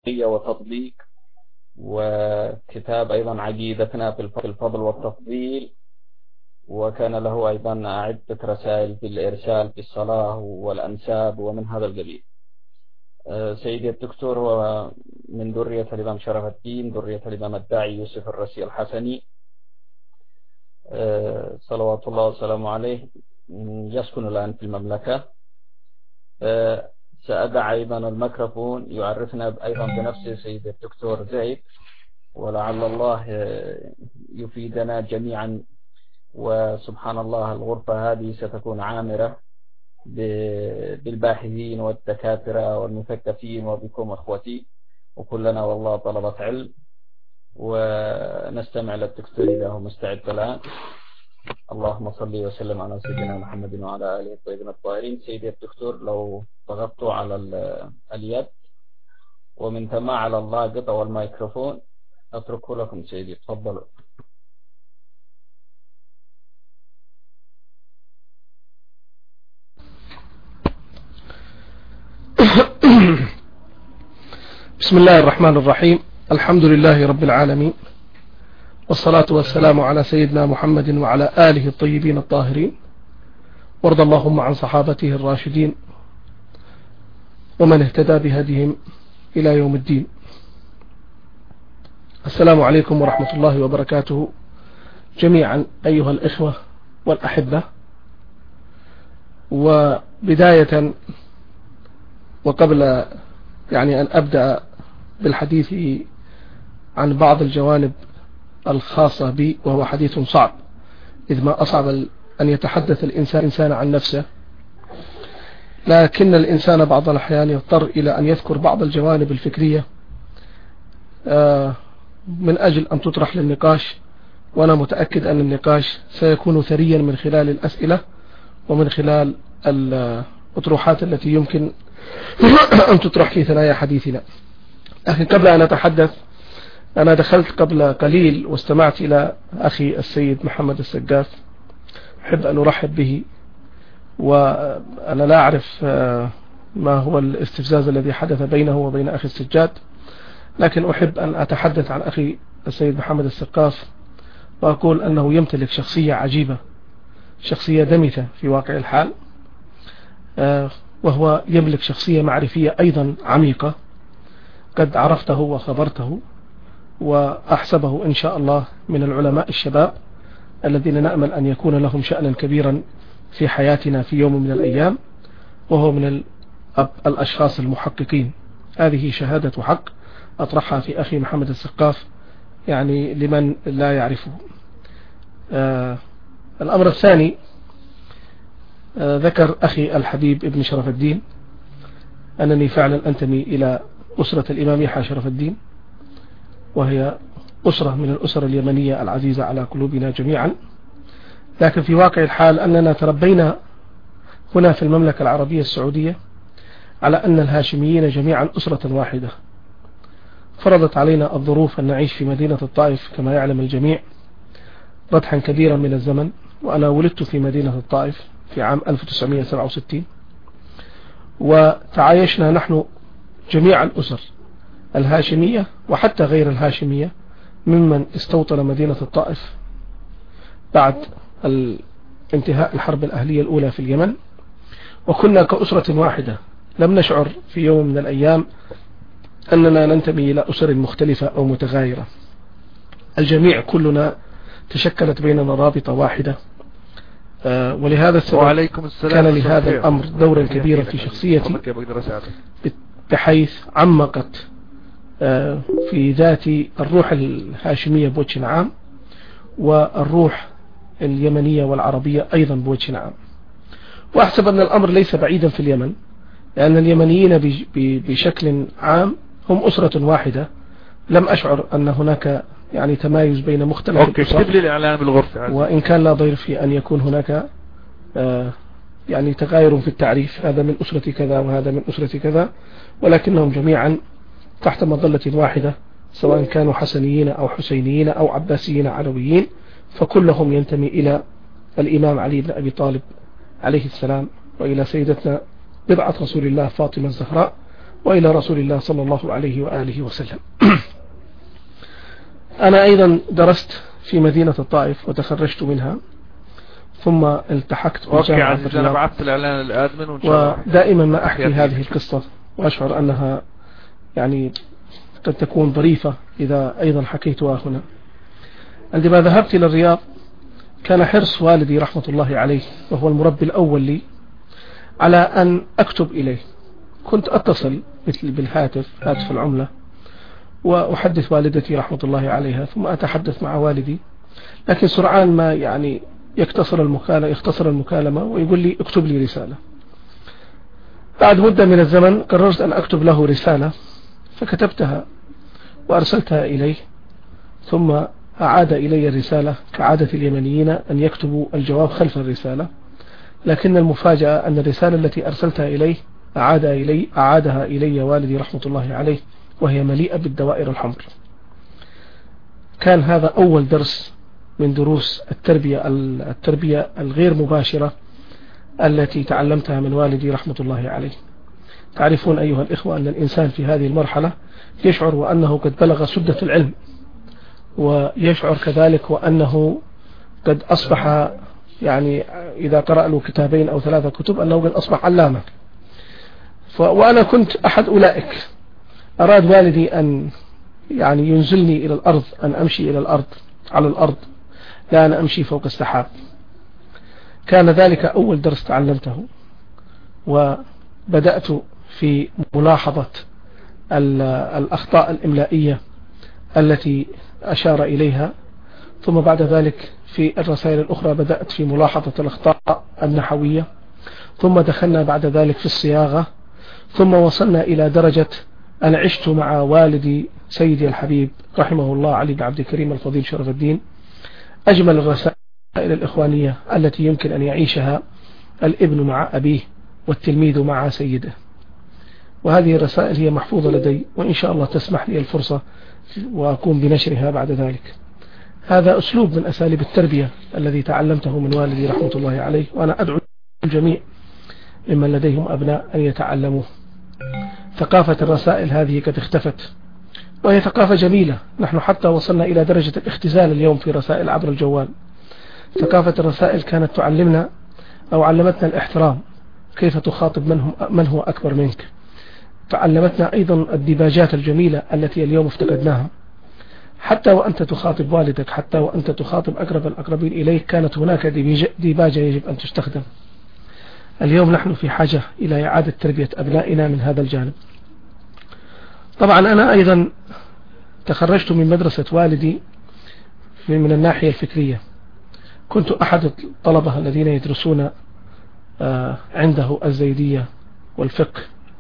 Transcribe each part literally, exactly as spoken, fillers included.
وتطبيق، وكتاب أيضا عقيدتنا في الفضل والتفضيل، وكان له أيضا عدة رسائل في الإرسال في الصلاة والأنساب ومن هذا القبيل. سيدي الدكتور هو من ذرية الإمام شرف الدين، ذرية الإمام الداعي يوسف الرسي الحسني صلوات الله وسلامه عليه، يسكن الآن في المملكة. سأدع أيضا الميكروفون يعرفنا أيضا بنفسه سيدي الدكتور زيد، ولعل الله يفيدنا جميعا. وسبحان الله الغرفة هذه ستكون عامرة بالباحثين والدكاترة والمثقفين وبكم أخوتي، وكلنا والله طلبة علم. ونستمع للدكتور إذا هو مستعد الآن. اللهم صل وسلم على سيدنا محمد وعلى آله الطيبين الطاهرين. سيدي الدكتور لو ضغطتوا على اليد ومن ثم على اللاقط والميكروفون أتركه لكم سيدي، تفضلوا. بسم الله الرحمن الرحيم. الحمد لله رب العالمين، والصلاة والسلام على سيدنا محمد وعلى آله الطيبين الطاهرين، وارض اللهم عن صحابته الراشدين ومن اهتدى بهديهم إلى يوم الدين. السلام عليكم ورحمة الله وبركاته جميعا أيها الإخوة والأحبة. وبداية وقبل يعني أن أبدأ بالحديث عن بعض الجوانب الخاصة بي، وهو حديث صعب، إذ ما أصعب أن يتحدث الإنسان إنسان عن نفسه، لكن الإنسان بعض الأحيان يضطر إلى أن يذكر بعض الجوانب الفكرية من أجل أن تطرح للنقاش. وأنا متأكد أن النقاش سيكون ثريا من خلال الأسئلة ومن خلال الأطروحات التي يمكن أن تطرح في ثنايا حديثنا. لكن قبل أن أتحدث، أنا دخلت قبل قليل واستمعت إلى أخي السيد محمد السقاف، أحب أن أرحب به. وأنا لا أعرف ما هو الاستفزاز الذي حدث بينه وبين أخي السجاد، لكن أحب أن أتحدث عن أخي السيد محمد السقاف وأقول أنه يمتلك شخصية عجيبة، شخصية دمثة في واقع الحال، وهو يملك شخصية معرفية أيضا عميقة. قد عرفته وخبرته، وأحسبه إن شاء الله من العلماء الشباب الذين نأمل أن يكون لهم شأنا كبيرا في حياتنا في يوم من الأيام، وهو من الأشخاص المحققين. هذه شهادة حق أطرحها في أخي محمد السقاف، يعني لمن لا يعرفه. آه الأمر الثاني، آه ذكر أخي الحبيب ابن شرف الدين أنني فعلا أنتمي إلى أسرة الإمام يحيى شرف الدين، وهي أسرة من الأسر اليمنية العزيزة على قلوبنا جميعا. لكن في واقع الحال أننا تربينا هنا في المملكة العربية السعودية على أن الهاشميين جميعا أسرة واحدة. فرضت علينا الظروف أن نعيش في مدينة الطائف كما يعلم الجميع ردحا كبيرا من الزمن، وأنا ولدت في مدينة الطائف في عام ألف وتسعمائة وسبعة وستين، وتعايشنا نحن جميع الأسر الهاشمية وحتى غير الهاشمية ممن استوطن مدينة الطائف بعد انتهاء الحرب الأهلية الأولى في اليمن، وكنا كأسرة واحدة. لم نشعر في يوم من الأيام أننا ننتمي إلى أسر مختلفة أو متغايرة. الجميع كلنا تشكلت بيننا رابطة واحدة، آه ولهذا السبب كان لهذا الأمر دورا كبيرا في شخصيتي، بحيث عمقت آه في ذات الروح الهاشمية بوجه عام، والروح اليمنية والعربية أيضا بوجه عام. وأحسب أن الأمر ليس بعيدا في اليمن، لأن اليمنيين بشكل عام هم أسرة واحدة. لم أشعر أن هناك يعني تمايز بين مختلف الأسر، وإن كان لا ضير في أن يكون هناك آه يعني تغاير في التعريف، هذا من أسرة كذا وهذا من أسرة كذا، ولكنهم جميعا تحت مظلة واحدة، سواء كانوا حسنيين أو حسينيين أو عباسيين علويين، فكلهم ينتمي إلى الإمام علي بن أبي طالب عليه السلام، وإلى سيدتنا بضعة رسول الله فاطمة الزهراء وإلى رسول الله صلى الله عليه وآله وسلم. أنا أيضا درست في مدينة الطائف وتخرجت منها، ثم التحقت بالجامعة عزيز. أنا بعثت الإعلان للآدمن وإن شاء الله. ودائما ما أحكي هذه القصة وأشعر أنها يعني قد تكون ظريفة إذا أيضا حكيتها هنا. عندما ذهبت إلى الرياض كان حرص والدي رحمة الله عليه، وهو المربي الأول لي، على أن أكتب إليه. كنت أتصل مثل بالهاتف، هاتف العملة، وأحدث والدتي رحمة الله عليها، ثم أتحدث مع والدي، لكن سرعان ما يعني يختصر المكالمة يختصر المكالمة ويقول لي اكتب لي رسالة. بعد مدة من الزمن قررت أن أكتب له رسالة، فكتبتها وأرسلتها إليه، ثم أعاد إلي الرسالة كعادة اليمنيين أن يكتبوا الجواب خلف الرسالة، لكن المفاجأة أن الرسالة التي أرسلتها إليه أعاد إلي أعادها إلي والدي رحمة الله عليه، وهي مليئة بالدوائر الحمر. كان هذا أول درس من دروس التربية التربية الغير مباشرة التي تعلمتها من والدي رحمة الله عليه. تعرفون أيها الإخوة أن الإنسان في هذه المرحلة يشعر وأنه قد بلغ سدة العلم، ويشعر كذلك وأنه قد أصبح يعني إذا قرأ له كتابين أو ثلاثة كتب أنه قد أصبح علامة. وأنا كنت أحد أولئك. أراد والدي أن يعني ينزلني إلى الأرض، أن أمشي إلى الأرض على الأرض، لا أنا أمشي فوق السحاب. كان ذلك أول درس تعلمته، وبدأت في ملاحظة الأخطاء الإملائية التي أشار إليها، ثم بعد ذلك في الرسائل الأخرى بدأت في ملاحظة الأخطاء النحوية، ثم دخلنا بعد ذلك في الصياغة، ثم وصلنا إلى درجة أنا عشت مع والدي سيدي الحبيب رحمه الله علي بن عبد الكريم الفضيل شرف الدين أجمل الرسائل الإخوانية التي يمكن أن يعيشها الابن مع أبيه والتلميذ مع سيده. وهذه الرسائل هي محفوظة لدي، وإن شاء الله تسمح لي الفرصة وأقوم بنشرها بعد ذلك. هذا أسلوب من أساليب التربية الذي تعلمته من والدي رحمة الله عليه، وأنا أدعو الجميع ممن لديهم أبناء أن يتعلموه. ثقافة الرسائل هذه قد اختفت، وهي ثقافة جميلة. نحن حتى وصلنا إلى درجة الاختزال اليوم في رسائل عبر الجوال. ثقافة الرسائل كانت تعلمنا أو علمتنا الاحترام، كيف تخاطب من, هم من هو أكبر منك. تعلمتنا أيضا الديباجات الجميلة التي اليوم افتقدناها. حتى وأنت تخاطب والدك، حتى وأنت تخاطب أقرب الأقربين إليك، كانت هناك ديباجة يجب أن تستخدم. اليوم نحن في حاجة إلى إعادة تربية أبنائنا من هذا الجانب. طبعا أنا أيضا تخرجت من مدرسة والدي من الناحية الفكرية. كنت أحد الطلبة الذين يدرسون عنده الزيدية والفقه.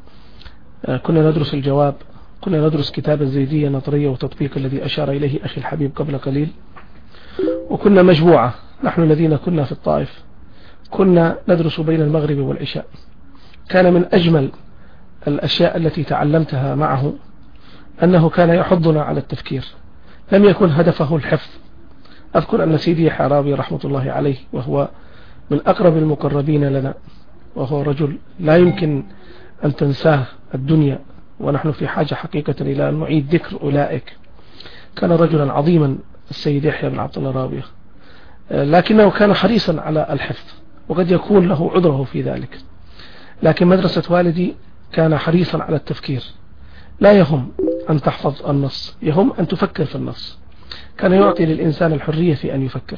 كنا ندرس الجواب، كنا ندرس كتاب الزيدية نظرية وتطبيق الذي أشار إليه أخي الحبيب قبل قليل. وكنا مجموعة، نحن الذين كنا في الطائف كنا ندرس بين المغرب والعشاء. كان من أجمل الأشياء التي تعلمتها معه أنه كان يحضنا على التفكير، لم يكن هدفه الحفظ. أذكر أن سيدي حرابي رحمة الله عليه، وهو من أقرب المقربين لنا، وهو رجل لا يمكن أن تنساه الدنيا، ونحن في حاجة حقيقة إلى أن نعيد ذكر أولئك. كان رجلا عظيما السيد يحيى بن عبد الله راوية، لكنه كان حريصا على الحفظ، وقد يكون له عذره في ذلك. لكن مدرسة والدي كان حريصا على التفكير. لا يهم أن تحفظ النص، يهم أن تفكر في النص. كان يعطي للإنسان الحرية في أن يفكر.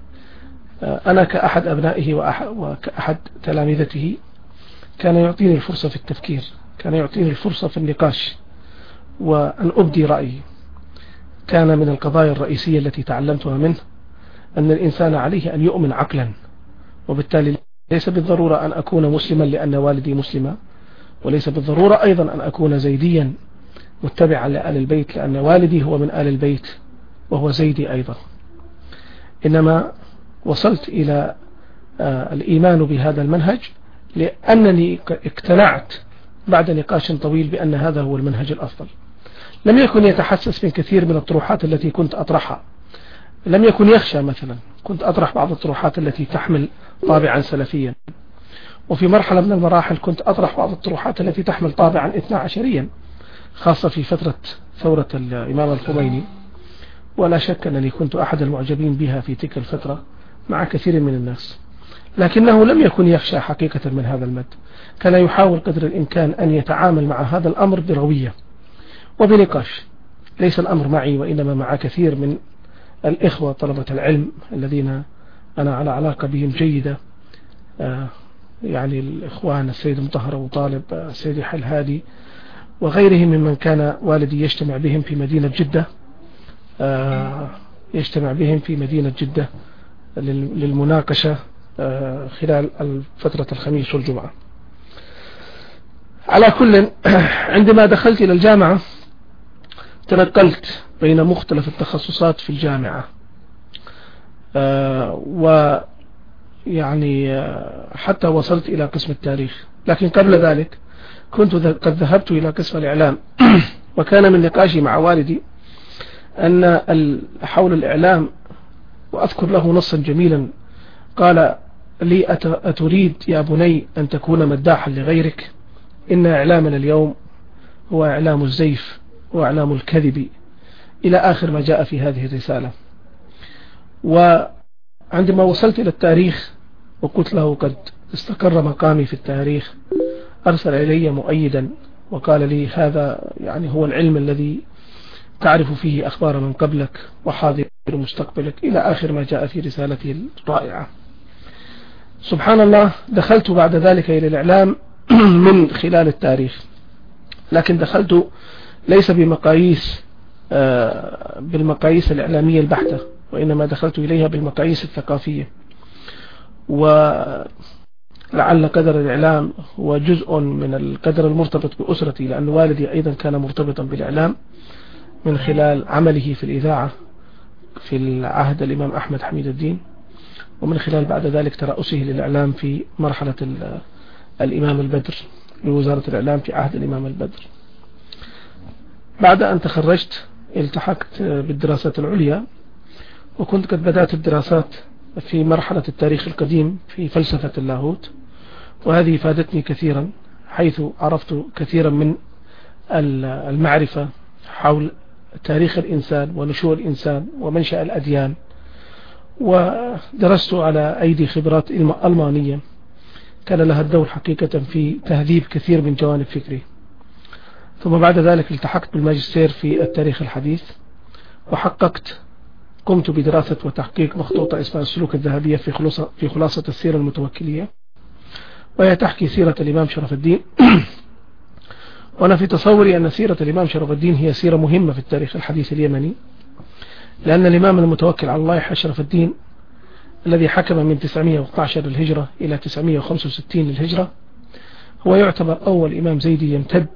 أنا كأحد أبنائه وكأحد تلامذته كان يعطيني الفرصة في التفكير، كان يعطيني الفرصة في النقاش وأن أبدي رأيي. كان من القضايا الرئيسية التي تعلمتها منه أن الإنسان عليه أن يؤمن عقلا، وبالتالي ليس بالضرورة أن أكون مسلما لأن والدي مسلما، وليس بالضرورة أيضا أن أكون زيديا متبعا لآل البيت لأن والدي هو من آل البيت وهو زيدي أيضا. إنما وصلت إلى الإيمان بهذا المنهج لأنني اقتنعت بعد نقاش طويل بأن هذا هو المنهج الأفضل. لم يكن يتحسس من كثير من الطروحات التي كنت أطرحها، لم يكن يخشى. مثلا كنت أطرح بعض الطروحات التي تحمل طابعا سلفيا، وفي مرحلة من المراحل كنت أطرح بعض الطروحات التي تحمل طابعا اثنا عشريا، خاصة في فترة ثورة الإمام الخميني، ولا شك أنني كنت أحد المعجبين بها في تلك الفترة مع كثير من الناس، لكنه لم يكن يخشى حقيقة من هذا المد، كان يحاول قدر الإمكان أن يتعامل مع هذا الأمر بروية وبنقاش، ليس الأمر معي وإنما مع كثير من الإخوة طلبة العلم الذين أنا على علاقة بهم جيدة، يعني الإخوان السيد مطهر أبو طالب، السيد الهادي، وغيرهم ممن كان والدي يجتمع بهم في مدينة جدة يجتمع بهم في مدينة جدة للمناقشة خلال فترة الخميس والجمعة. على كل، عندما دخلت إلى الجامعة تنقلت بين مختلف التخصصات في الجامعة، ويعني حتى وصلت إلى قسم التاريخ، لكن قبل ذلك كنت قد ذهبت إلى قسم الإعلام. وكان من نقاشي مع والدي أن حول الإعلام، وأذكر له نصا جميلا قال لي: أتريد يا بني أن تكون مداحا لغيرك؟ إن إعلامنا اليوم هو إعلام الزيف وإعلام الكذب، إلى آخر ما جاء في هذه الرسالة. وعندما وصلت إلى التاريخ وقلت له قد استقر مقامي في التاريخ، أرسل إلي مؤيدا وقال لي: هذا يعني هو العلم الذي تعرف فيه أخبار من قبلك وحاضر مستقبلك، إلى آخر ما جاء في رسالته الرائعة. سبحان الله، دخلت بعد ذلك إلى الإعلام من خلال التاريخ، لكن دخلت ليس بمقاييس بالمقاييس الإعلامية البحتة، وإنما دخلت إليها بالمقاييس الثقافية. ولعل قدر الإعلام هو جزء من القدر المرتبط بأسرتي، لأن والدي أيضا كان مرتبطا بالإعلام من خلال عمله في الإذاعة في عهد الإمام أحمد حميد الدين، ومن خلال بعد ذلك ترأسه للإعلام في مرحلة الإمام البدر لوزارة الإعلام في عهد الإمام البدر. بعد أن تخرجت التحقت بالدراسات العليا، وكنت قد بدأت الدراسات في مرحلة التاريخ القديم في فلسفة اللاهوت، وهذه فادتني كثيرا، حيث عرفت كثيرا من المعرفة حول تاريخ الإنسان ونشوء الإنسان ومنشأ الأديان، ودرست على أيدي خبرات ألمانية كان لها الدور حقيقة في تهذيب كثير من جوانب فكري. ثم بعد ذلك التحقت بالماجستير في التاريخ الحديث، وحققت قمت بدراسة وتحقيق مخطوطة اسمها السلوك الذهبية في خلاصة, في خلاصة السيرة المتوكلية، وهي تحكي سيرة الإمام شرف الدين. وأنا في تصوري أن سيرة الإمام شرف الدين هي سيرة مهمة في التاريخ الحديث اليمني، لأن الإمام المتوكل على الله شرف الدين الذي حكم من تسعمائة واثني عشر للهجرة إلى تسعمائة وخمسة وستين للهجرة هو يعتبر أول إمام زيدي يمتد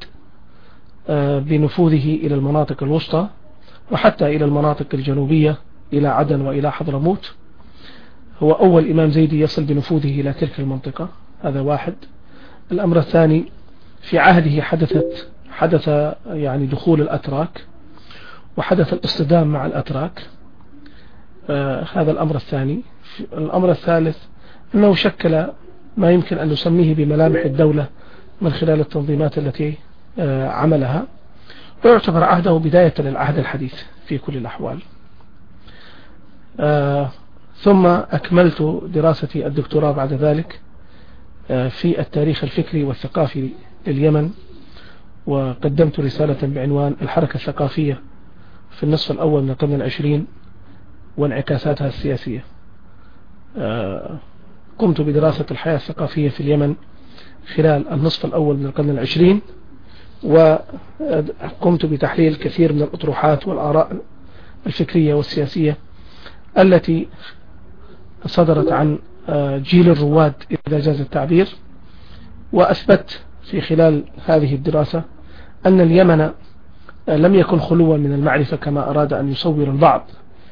بنفوذه إلى المناطق الوسطى وحتى إلى المناطق الجنوبية إلى عدن وإلى حضرموت. هو أول إمام زيدي يصل بنفوذه إلى تلك المنطقة، هذا واحد. الأمر الثاني، في عهده حدثت حدث يعني دخول الأتراك وحدث الاصطدام مع الأتراك، آه هذا الأمر الثاني. الأمر الثالث أنه شكل ما يمكن أن نسميه بملامح الدولة من خلال التنظيمات التي آه عملها، ويعتبر عهده بداية للعهد الحديث في كل الأحوال. آه ثم أكملت دراستي الدكتوراه بعد ذلك آه في التاريخ الفكري والثقافي لليمن، وقدمت رسالة بعنوان الحركة الثقافية في النصف الأول من القرن العشرين وانعكاساتها السياسية. قمت بدراسة الحياة الثقافية في اليمن خلال النصف الأول من القرن العشرين، وقمت بتحليل كثير من الأطروحات والآراء الفكرية والسياسية التي صدرت عن جيل الرواد إذا جاز التعبير. وأثبت في خلال هذه الدراسة أن اليمن لم يكن خلوا من المعرفة كما أراد أن يصور البعض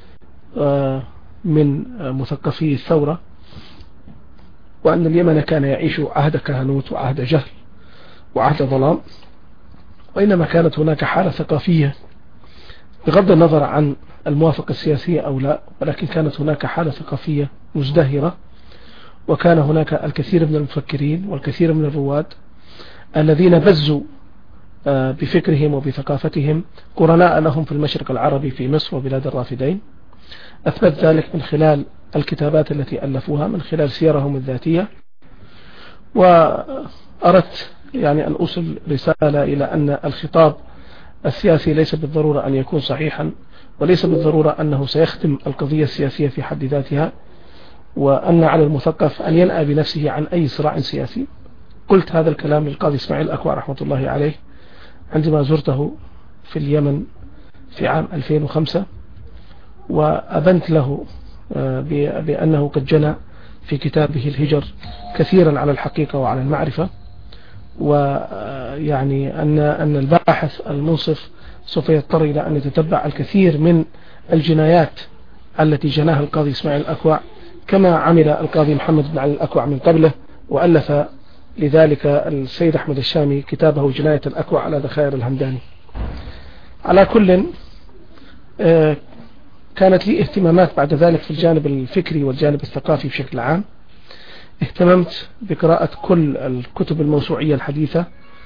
من مثقفي الثورة، وأن اليمن كان يعيش عهد كهنوت وعهد جهل وعهد ظلام، وإنما كانت هناك حالة ثقافية بغض النظر عن الموافقة السياسية أو لا، ولكن كانت هناك حالة ثقافية مزدهرة، وكان هناك الكثير من المفكرين والكثير من الرواد الذين بزوا بفكرهم وبثقافتهم قرناء لهم في المشرق العربي في مصر وبلاد الرافدين. أثبت ذلك من خلال الكتابات التي ألفوها، من خلال سيرهم الذاتية. وأردت يعني أن أوصل رسالة إلى أن الخطاب السياسي ليس بالضرورة أن يكون صحيحا، وليس بالضرورة أنه سيخدم القضية السياسية في حد ذاتها، وأن على المثقف أن ينأى بنفسه عن أي صراع سياسي. قلت هذا الكلام للقاضي إسماعيل الأكوع رحمة الله عليه عندما زرته في اليمن في عام ألفين وخمسة، وأبنت له بأنه قد جنى في كتابه الهجر كثيرا على الحقيقة وعلى المعرفة، ويعني أن أن الباحث المنصف سوف يضطر إلى أن يتتبع الكثير من الجنايات التي جناها القاضي إسماعيل الأكوع، كما عمل القاضي محمد بن علي الأكوع من قبله، وألف لذلك السيد أحمد الشامي كتابه جناية الأكوع على ذخائر الهمداني. على كل كانت لي اهتمامات بعد ذلك في الجانب الفكري والجانب الثقافي بشكل عام. اهتممت بقراءة كل الكتب الموسوعية الحديثة،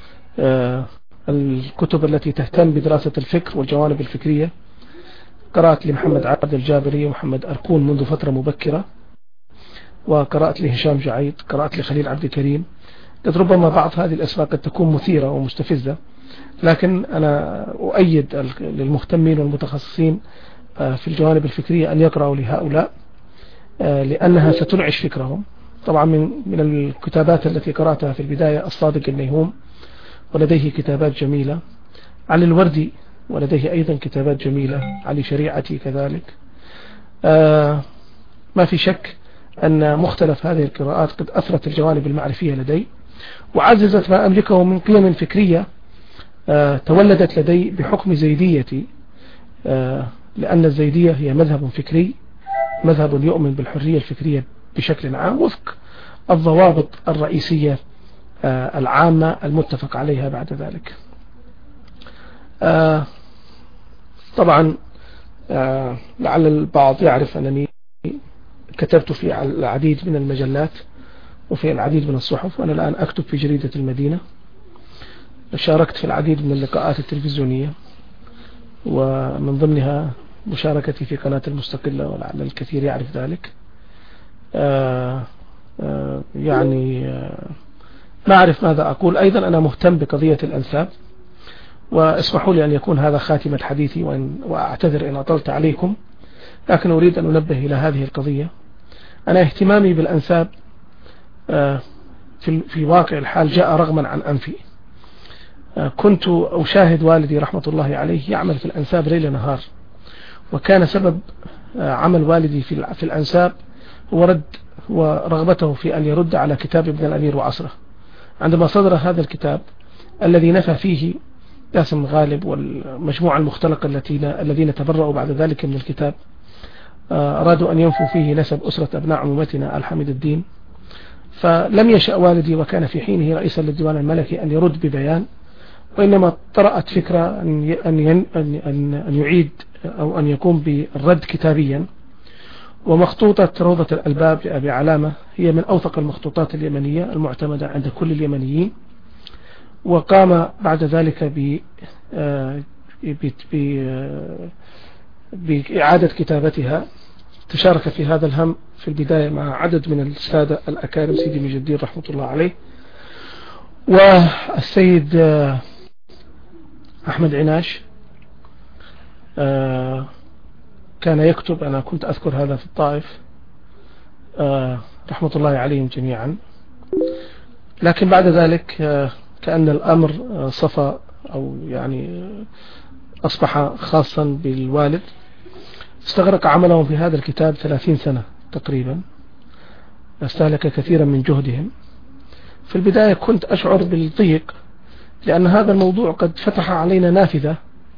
الكتب التي تهتم بدراسة الفكر والجوانب الفكرية. قرأت لمحمد عبد الجابري ومحمد أركون منذ فترة مبكرة، وقرأت لهشام جعيد، قرأت لخليل عبد الكريم. قد ربما بعض هذه الأسماء قد تكون مثيرة ومستفزة، لكن أنا أؤيد للمهتمين والمتخصصين في الجوانب الفكرية أن يقرأوا لهؤلاء، لأنها ستنعش فكرهم. طبعا من من الكتابات التي قرأتها في البداية الصادق النيهوم، ولديه كتابات جميلة. علي الوردي ولديه أيضا كتابات جميلة. علي شريعتي كذلك. ما في شك أن مختلف هذه القراءات قد أثرت الجوانب المعرفية لدي، وعززت ما أملكه من قيم فكرية تولدت لدي بحكم زيديتي، لأن الزيدية هي مذهب فكري، مذهب يؤمن بالحرية الفكرية بشكل عام وفق الضوابط الرئيسية العامة المتفق عليها بعد ذلك. طبعا لعل البعض يعرف أنني كتبت في العديد من المجلات وفي العديد من الصحف، وأنا الآن أكتب في جريدة المدينة. شاركت في العديد من اللقاءات التلفزيونية، ومن ضمنها مشاركتي في قناة المستقلة، ولعل الكثير يعرف ذلك. آآ آآ يعني آآ ما أعرف ماذا أقول. أيضا أنا مهتم بقضية الأنساب، واسمحوا لي أن يكون هذا خاتمة حديثي، وأعتذر إن أطلت عليكم، لكن أريد أن أنبه إلى هذه القضية. أنا اهتمامي بالأنساب في في واقع الحال جاء رغما عن أنفي. كنت أشاهد والدي رحمة الله عليه يعمل في الأنساب ليل نهار، وكان سبب عمل والدي في في الأنساب هو رد ورغبته في أن يرد على كتاب ابن الأمير وعصره. عندما صدر هذا الكتاب الذي نفى فيه قاسم غالب والمجموعة المختلقة الذين تبرؤوا بعد ذلك من الكتاب، أرادوا أن ينفوا فيه نسب أسرة أبناء عمومتنا آل حميد الدين، فلم يشأ والدي وكان في حينه رئيسا للديوان الملكي أن يرد ببيان، وإنما طرأت فكرة أن أن أن أن يعيد أو أن يقوم بالرد كتابيا. ومخطوطة روضة الألباب لأبي علامة هي من أوثق المخطوطات اليمنية المعتمدة عند كل اليمنيين، وقام بعد ذلك ب بإعادة كتابتها. تشارك في هذا الهم في البداية مع عدد من السادة الأكارم، سيدي مجد الدين رحمة الله عليه، والسيد أحمد عناش كان يكتب. أنا كنت أذكر هذا في الطائف رحمة الله عليهم جميعا. لكن بعد ذلك كأن الأمر صفى أو يعني أصبح خاصا بالوالد. استغرق عملهم في هذا الكتاب ثلاثين سنة تقريبا، استهلك كثيرا من جهدهم. في البداية كنت أشعر بالضيق، لأن هذا الموضوع قد فتح علينا نافذة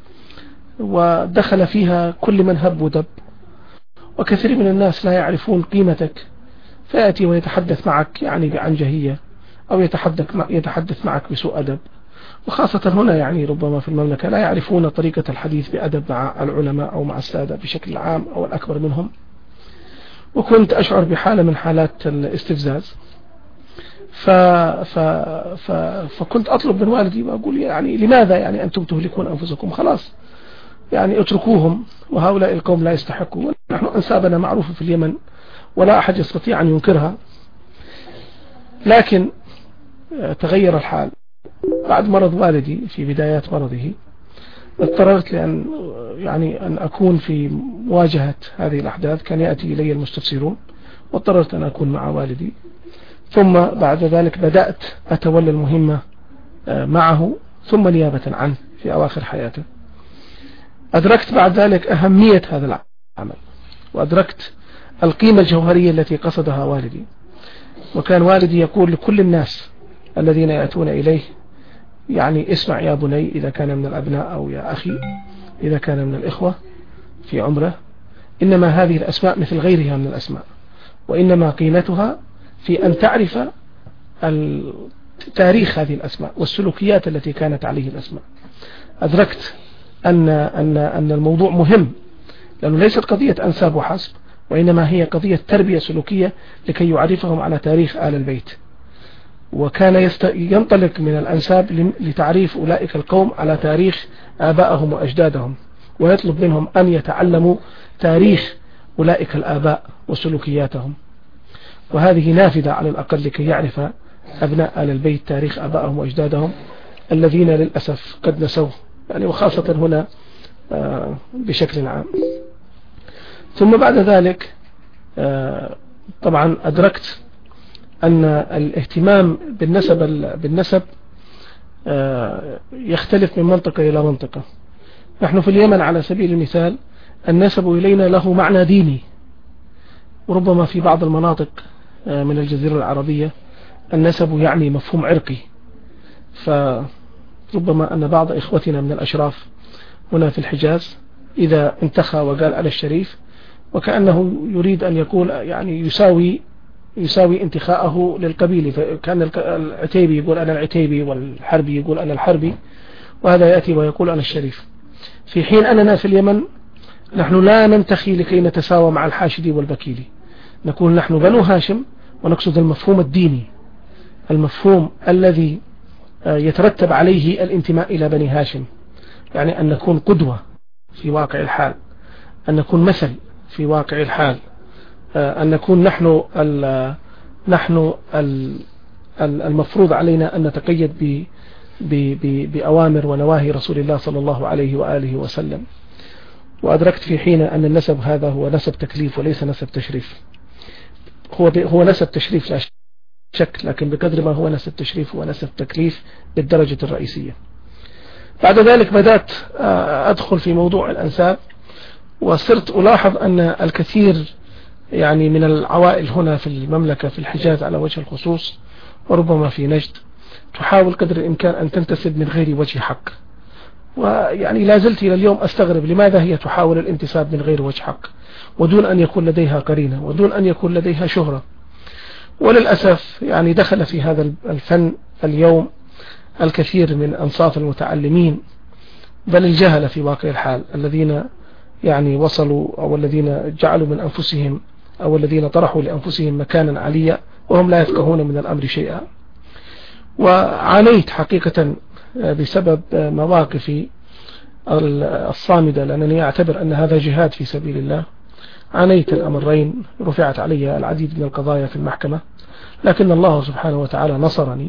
ودخل فيها كل من هب ودب، وكثير من الناس لا يعرفون قيمتك، فيأتي ويتحدث معك يعني بعنجهية، أو يتحدث يتحدث معك بسوء أدب. وخاصة هنا يعني ربما في المملكة لا يعرفون طريقة الحديث بأدب مع العلماء أو مع السادة بشكل عام أو الأكبر منهم. وكنت أشعر بحالة من حالات الاستفزاز. ف... ف... ف... فكنت أطلب من والدي وأقول يعني لماذا يعني أنتم تهلكون أنفسكم؟ خلاص يعني اتركوهم، وهؤلاء القوم لا يستحقون، نحن أنسابنا معروفة في اليمن ولا أحد يستطيع أن ينكرها. لكن تغير الحال بعد مرض والدي في بدايات مرضه. اضطررت لأن يعني أن أكون في مواجهة هذه الأحداث، كان يأتي إلي المستفسرون واضطررت أن أكون مع والدي. ثم بعد ذلك بدأت أتولى المهمة معه ثم نيابة عنه في أواخر حياته. أدركت بعد ذلك أهمية هذا العمل، وأدركت القيمة الجوهرية التي قصدها والدي. وكان والدي يقول لكل الناس الذين يأتون إليه يعني اسمع يا بني إذا كان من الأبناء أو يا أخي إذا كان من الإخوة في عمره، إنما هذه الأسماء مثل غيرها من الأسماء، وإنما قيمتها في أن تعرف تاريخ هذه الأسماء والسلوكيات التي كانت عليه الأسماء. أدركت أن, أن, أن الموضوع مهم، لأنه ليست قضية أنساب وحسب، وإنما هي قضية تربية سلوكية لكي يعرفهم على تاريخ آل البيت. وكان يست... ينطلق من الأنساب لتعريف أولئك القوم على تاريخ آبائهم وأجدادهم، ويطلب منهم أن يتعلموا تاريخ أولئك الآباء وسلوكياتهم. وهذه نافذة على الأقل لكي يعرف أبناء آل البيت تاريخ آبائهم وأجدادهم الذين للأسف قد نسوه، يعني وخاصة هنا بشكل عام. ثم بعد ذلك طبعا أدركت أن الاهتمام بالنسب بالنسب يختلف من منطقة إلى منطقة. نحن في اليمن على سبيل المثال النسب إلينا له معنى ديني، وربما في بعض المناطق من الجزيرة العربية النسب يعني مفهوم عرقي. فربما أن بعض إخوتنا من الأشراف هنا في الحجاز إذا انتخى وقال أنا الشريف، وكأنه يريد أن يقول يعني يساوي يساوي انتخاءه للقبيلة، فكان العتيبي يقول أنا العتيبي والحربي يقول أنا الحربي، وهذا يأتي ويقول أنا الشريف. في حين أننا في اليمن نحن لا ننتخي لكي نتساوى مع الحاشدي والبكيلي، نقول نحن بنو هاشم، ونقصد المفهوم الديني، المفهوم الذي يترتب عليه الانتماء إلى بني هاشم، يعني أن نكون قدوة في واقع الحال، أن نكون مثل في واقع الحال، أن نكون نحن ال نحن ال المفروض علينا أن نتقيد ب ب بأوامر ونواهي رسول الله صلى الله عليه وآله وسلم. وأدركت في حين أن النسب هذا هو نسب تكليف وليس نسب تشريف. هو هو نسب تشريف لا شك، لكن بقدر ما هو نسب تشريف هو نسب تكليف بالدرجة الرئيسية. بعد ذلك بدأت أدخل في موضوع الأنساب، وصرت ألاحظ أن الكثير يعني من العوائل هنا في المملكة في الحجاز على وجه الخصوص وربما في نجد تحاول قدر الإمكان أن تنتسب من غير وجه حق. ويعني لا زلت إلى اليوم أستغرب لماذا هي تحاول الانتساب من غير وجه حق ودون أن يكون لديها قرينة ودون أن يكون لديها شهرة. وللأسف يعني دخل في هذا الفن اليوم الكثير من أنصاف المتعلمين بل الجهل في واقع الحال الذين يعني وصلوا أو الذين جعلوا من أنفسهم أو الذين طرحوا لأنفسهم مكانا عليا وهم لا يفقهون من الأمر شيئا. وعانيت حقيقة بسبب مواقفي الصامدة، لأنني أعتبر أن هذا جهاد في سبيل الله. عانيت الأمرين، رفعت علي العديد من القضايا في المحكمة، لكن الله سبحانه وتعالى نصرني،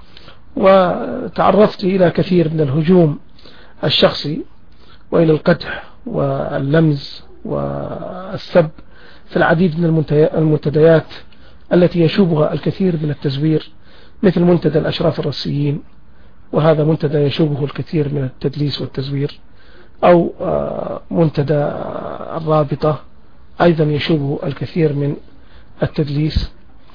وتعرضت إلى كثير من الهجوم الشخصي وإلى القدح واللمز والسب في العديد من المنتديات التي يشوبها الكثير من التزوير، مثل منتدى الأشراف الرسيين، وهذا منتدى يشوبه الكثير من التدليس والتزوير، أو منتدى الرابطة أيضا يشوبه الكثير من التدليس،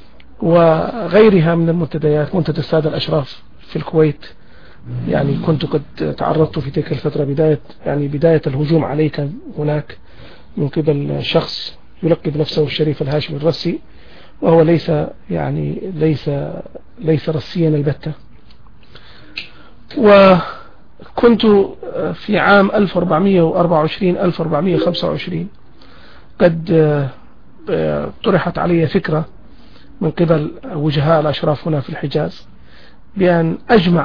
وغيرها من المنتديات. منتدى السادة الأشراف في الكويت يعني كنت قد تعرضت في تلك الفترة بداية يعني بداية الهجوم عليك هناك من قبل شخص يلقب نفسه الشريف الهاشمي الرسي، وهو ليس يعني ليس ليس رسيا البتة. وكنت في عام ألف وأربعمائة وأربعة وعشرين ألف وأربعمائة وخمسة وعشرين قد طرحت علي فكرة من قبل وجهاء الأشراف هنا في الحجاز بأن أجمع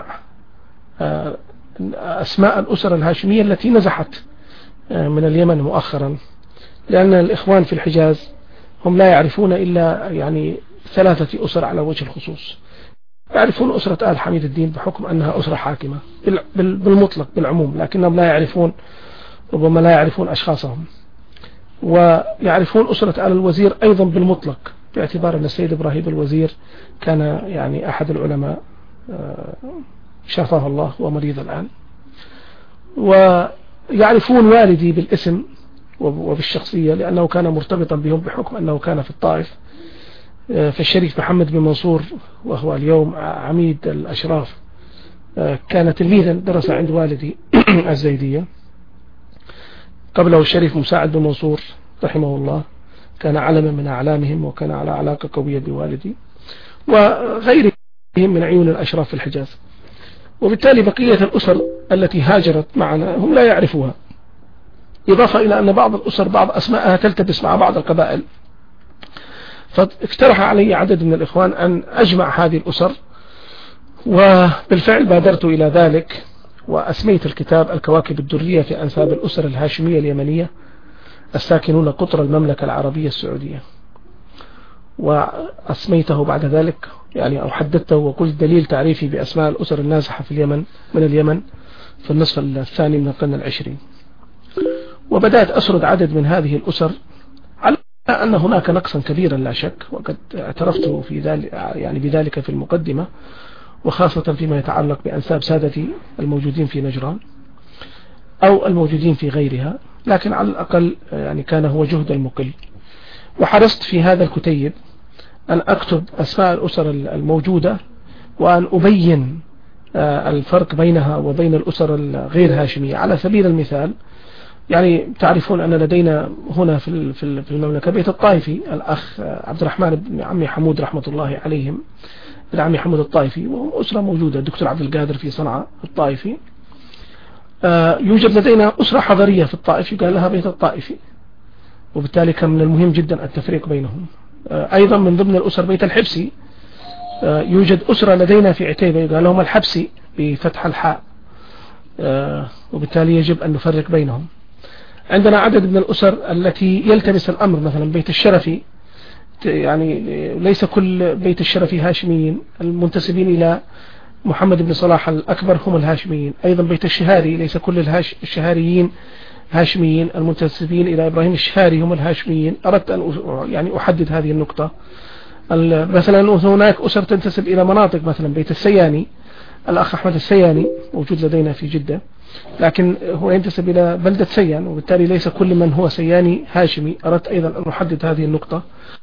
أسماء الأسر الهاشمية التي نزحت من اليمن مؤخرا، لأن الإخوان في الحجاز هم لا يعرفون إلا يعني ثلاثة أسر على وجه الخصوص. يعرفون أسرة آل حميد الدين بحكم أنها أسرة حاكمة بالمطلق بالعموم، لكنهم لا يعرفون، ربما لا يعرفون أشخاصهم. ويعرفون أسرة آل الوزير أيضا بالمطلق، باعتبار أن السيد إبراهيم الوزير كان يعني أحد العلماء شافاه الله ومريض الآن. ويعرفون والدي بالاسم وبالشخصية لأنه كان مرتبطا بهم بحكم أنه كان في الطائف. فالشريف محمد بن منصور وهو اليوم عميد الأشراف كان تلميذا درس عند والدي الزيدية. قبله الشريف مساعد بن منصور رحمه الله كان علما من أعلامهم وكان على علاقة قوية بوالدي وغيرهم من عيون الأشراف في الحجاز. وبالتالي بقية الأسر التي هاجرت معنا هم لا يعرفوها، إضافة إلى أن بعض الأسر بعض أسماءها تلتبس مع بعض القبائل. فاقترح علي عدد من الإخوان أن أجمع هذه الأسر، وبالفعل بادرت إلى ذلك وأسميت الكتاب الكواكب الدرية في أنساب الأسر الهاشمية اليمنية الساكنون قطر المملكة العربية السعودية. وأسميته بعد ذلك يعني أو حددته وقلت دليل تعريفي بأسماء الأسر النازحة في اليمن من اليمن في النصف الثاني من القرن العشرين. وبدأت أسرد عدد من هذه الأسر على أن هناك نقصا كبيرا لا شك، وقد اعترفت في ذلك يعني بذلك في المقدمة، وخاصة فيما يتعلق بأنساب سادتي الموجودين في نجران أو الموجودين في غيرها، لكن على الأقل يعني كان هو جهد المقل. وحرصت في هذا الكتيب أن أكتب أسماء الأسر الموجودة وأن أبين الفرق بينها وبين الأسر الغير هاشمية. على سبيل المثال يعني تعرفون أن لدينا هنا في في المملكة بيت الطائفي الأخ عبد الرحمن بن عمي حمود رحمة الله عليهم بن عمي حمود الطائفي، وهم أسرة موجودة. الدكتور عبد القادر في صنعاء الطائفي. يوجد لدينا أسرة حضرية في الطائف يقال لها بيت الطائفي، وبالتالي كان من المهم جدا التفريق بينهم. أيضا من ضمن الأسر بيت الحبسي يوجد أسرة لدينا في عتيبة يقال لهم الحبسي بفتح الحاء، وبالتالي يجب أن نفرق بينهم. عندنا عدد من الأسر التي يلتبس الأمر، مثلا بيت الشرفي يعني ليس كل بيت الشرفي هاشميين، المنتسبين إلى محمد بن صلاح الأكبر هم الهاشميين. أيضا بيت الشهاري ليس كل الهاش الشهاريين هاشميين، المنتسبين إلى إبراهيم الشهاري هم الهاشميين. أردت أن يعني أحدد هذه النقطة. مثلا هناك أسر تنتسب إلى مناطق، مثلا بيت السياني الأخ أحمد السياني موجود لدينا في جدة، لكن هو ينتسب إلى بلدة سيان، وبالتالي ليس كل من هو سياني هاشمي. أردت أيضا أن أحدد هذه النقطة.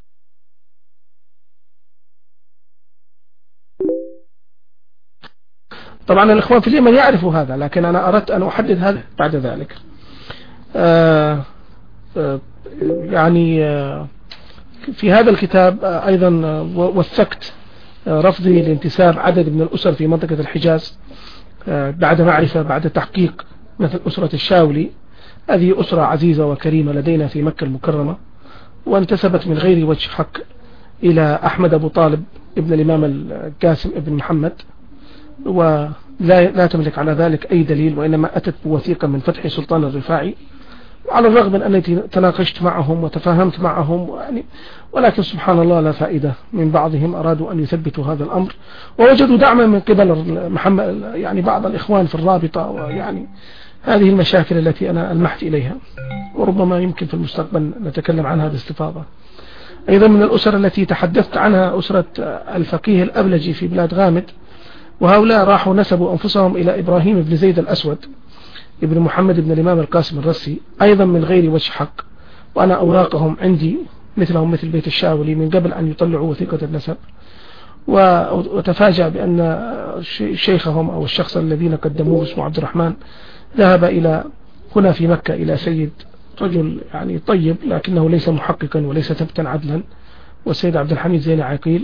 طبعا الإخوان في اليمن يعرفوا هذا، لكن أنا أردت أن أحدد هذا بعد ذلك. آآ آآ يعني آآ في هذا الكتاب أيضا وثقت رفضي لانتساب عدد من الأسر في منطقة الحجاز بعد معرفة بعد تحقيق، مثل أسرة الشاولي. هذه أسرة عزيزة وكريمة لدينا في مكة المكرمة، وانتسبت من غير وجه حق إلى أحمد أبو طالب ابن الإمام القاسم ابن محمد، ولا لا تملك على ذلك أي دليل، وإنما أتت بوثيقة من فتح سلطان الرفاعي. وعلى الرغم من أني تناقشت معهم وتفاهمت معهم يعني، ولكن سبحان الله لا فائدة. من بعضهم أرادوا أن يثبتوا هذا الأمر، ووجدوا دعما من قبل محمد يعني بعض الإخوان في الرابطة، ويعني هذه المشاكل التي أنا ألمحت إليها، وربما يمكن في المستقبل نتكلم عنها باستفاضة. أيضا من الأسر التي تحدثت عنها أسرة الفقيه الأبلجي في بلاد غامد، وهؤلاء راحوا نسبوا أنفسهم إلى إبراهيم بن زيد الأسود ابن محمد بن الإمام القاسم الرسي، أيضا من غير وجه حق. وأنا أوراقهم عندي مثلهم مثل بيت الشاولي من قبل أن يطلعوا وثيقة النسب. وتفاجأ بأن شيخهم أو الشخص الذين قدموه اسمه عبد الرحمن ذهب إلى هنا في مكة إلى سيد رجل يعني طيب، لكنه ليس محققا وليس ثبتا عدلا، والسيد عبد الحميد زين عقيل،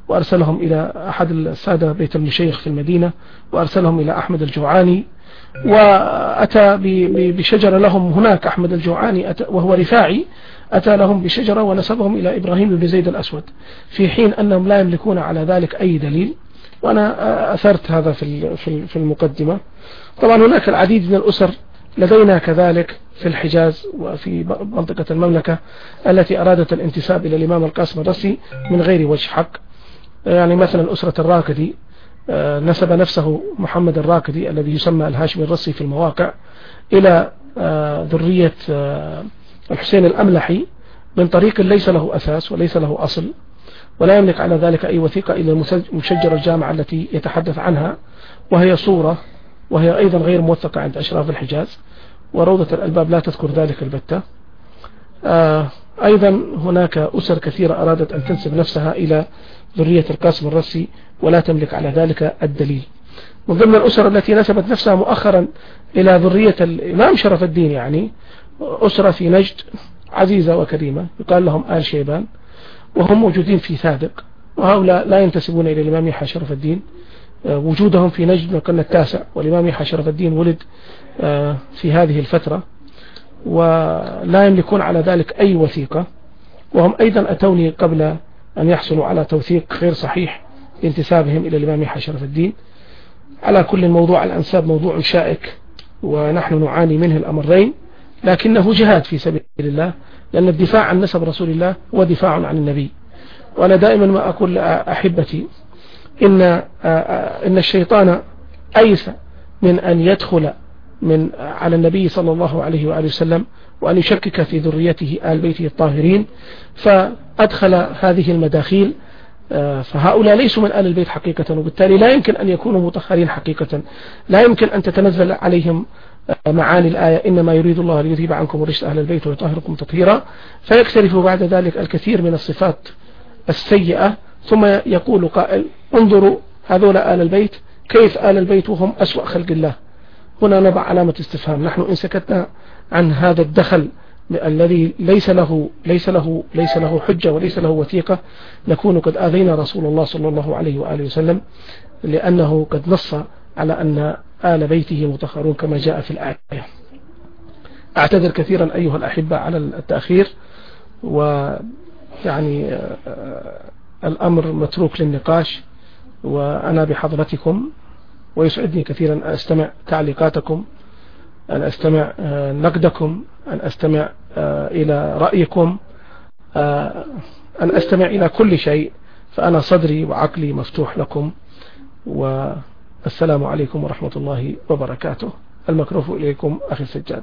وأرسلهم إلى أحد السادة بيت المشيخ في المدينة، وأرسلهم إلى أحمد الجوعاني، وأتى بشجرة لهم هناك. أحمد الجوعاني أتى وهو رفاعي، أتى لهم بشجرة ونسبهم إلى إبراهيم بن زيد الأسود، في حين أنهم لا يملكون على ذلك أي دليل. وأنا أثرت هذا في في المقدمة. طبعا هناك العديد من الأسر لدينا كذلك في الحجاز وفي منطقة المملكة التي أرادت الانتساب إلى الإمام القاسم الرسي من غير وجه حق. يعني مثلا أسرة الراكدي، نسب نفسه محمد الراكدي الذي يسمى الهاشمي الرسي في المواقع إلى ذرية الحسين الأملحي من طريق ليس له أساس وليس له أصل، ولا يملك على ذلك أي وثيقة إلا مشجر الجامعة التي يتحدث عنها، وهي صورة، وهي أيضا غير موثقة عند أشراف الحجاز، وروضة الألباب لا تذكر ذلك البتة. أيضا هناك أسر كثيرة أرادت أن تنسب نفسها إلى ذرية القاسم الرسي ولا تملك على ذلك الدليل. من ضمن الأسر التي نسبت نفسها مؤخرا إلى ذرية الإمام شرف الدين، يعني أسرة في نجد عزيزة وكريمة يقال لهم آل شيبان، وهم موجودين في ثادق، وهؤلاء لا ينتسبون إلى الإمام يحيى شرف الدين. وجودهم في نجد من القرن التاسع، والإمام يحيى شرف الدين ولد في هذه الفترة، ولا يملكون على ذلك أي وثيقة. وهم أيضا أتوني قبل أن يحصلوا على توثيق غير صحيح لانتسابهم إلى الإمام يحيى شرف الدين. على كل موضوع الأنساب موضوع شائك، ونحن نعاني منه الأمرين، لكنه جهاد في سبيل الله، لأن الدفاع عن نسب رسول الله هو دفاع عن النبي. وأنا دائما ما أقول أحبتي إن إن الشيطان أيس من أن يدخل من على النبي صلى الله عليه وآله وسلم وأن يشكك في ذريته آل بيته الطاهرين، فأدخل هذه المداخيل. فهؤلاء ليسوا من آل البيت حقيقة، وبالتالي لا يمكن أن يكونوا مطهرين حقيقة. لا يمكن أن تتنزل عليهم معاني الآية إنما يريد الله ليذهب عنكم الرجس أهل البيت ويطهركم تطهيرا، فيكترث بعد ذلك الكثير من الصفات السيئة، ثم يقول قائل انظروا هذول آل البيت كيف آل البيت وهم أسوأ خلق الله. هنا نضع علامة استفهام. نحن إن سكتنا عن هذا الدخل الذي ليس له ليس له ليس له حجة وليس له وثيقة، نكون قد آذينا رسول الله صلى الله عليه وآله وسلم، لأنه قد نص على أن آل بيته مطهرون كما جاء في الآية. أعتذر كثيرا أيها الأحبة على التأخير، ويعني الأمر متروك للنقاش، وأنا بحضرتكم، ويسعدني كثيرا أن أستمع تعليقاتكم، أن أستمع نقدكم، أن أستمع إلى رأيكم، أن أستمع إلى كل شيء. فأنا صدري وعقلي مفتوح لكم، والسلام عليكم ورحمة الله وبركاته. الميكروفون إليكم أخي السجاد.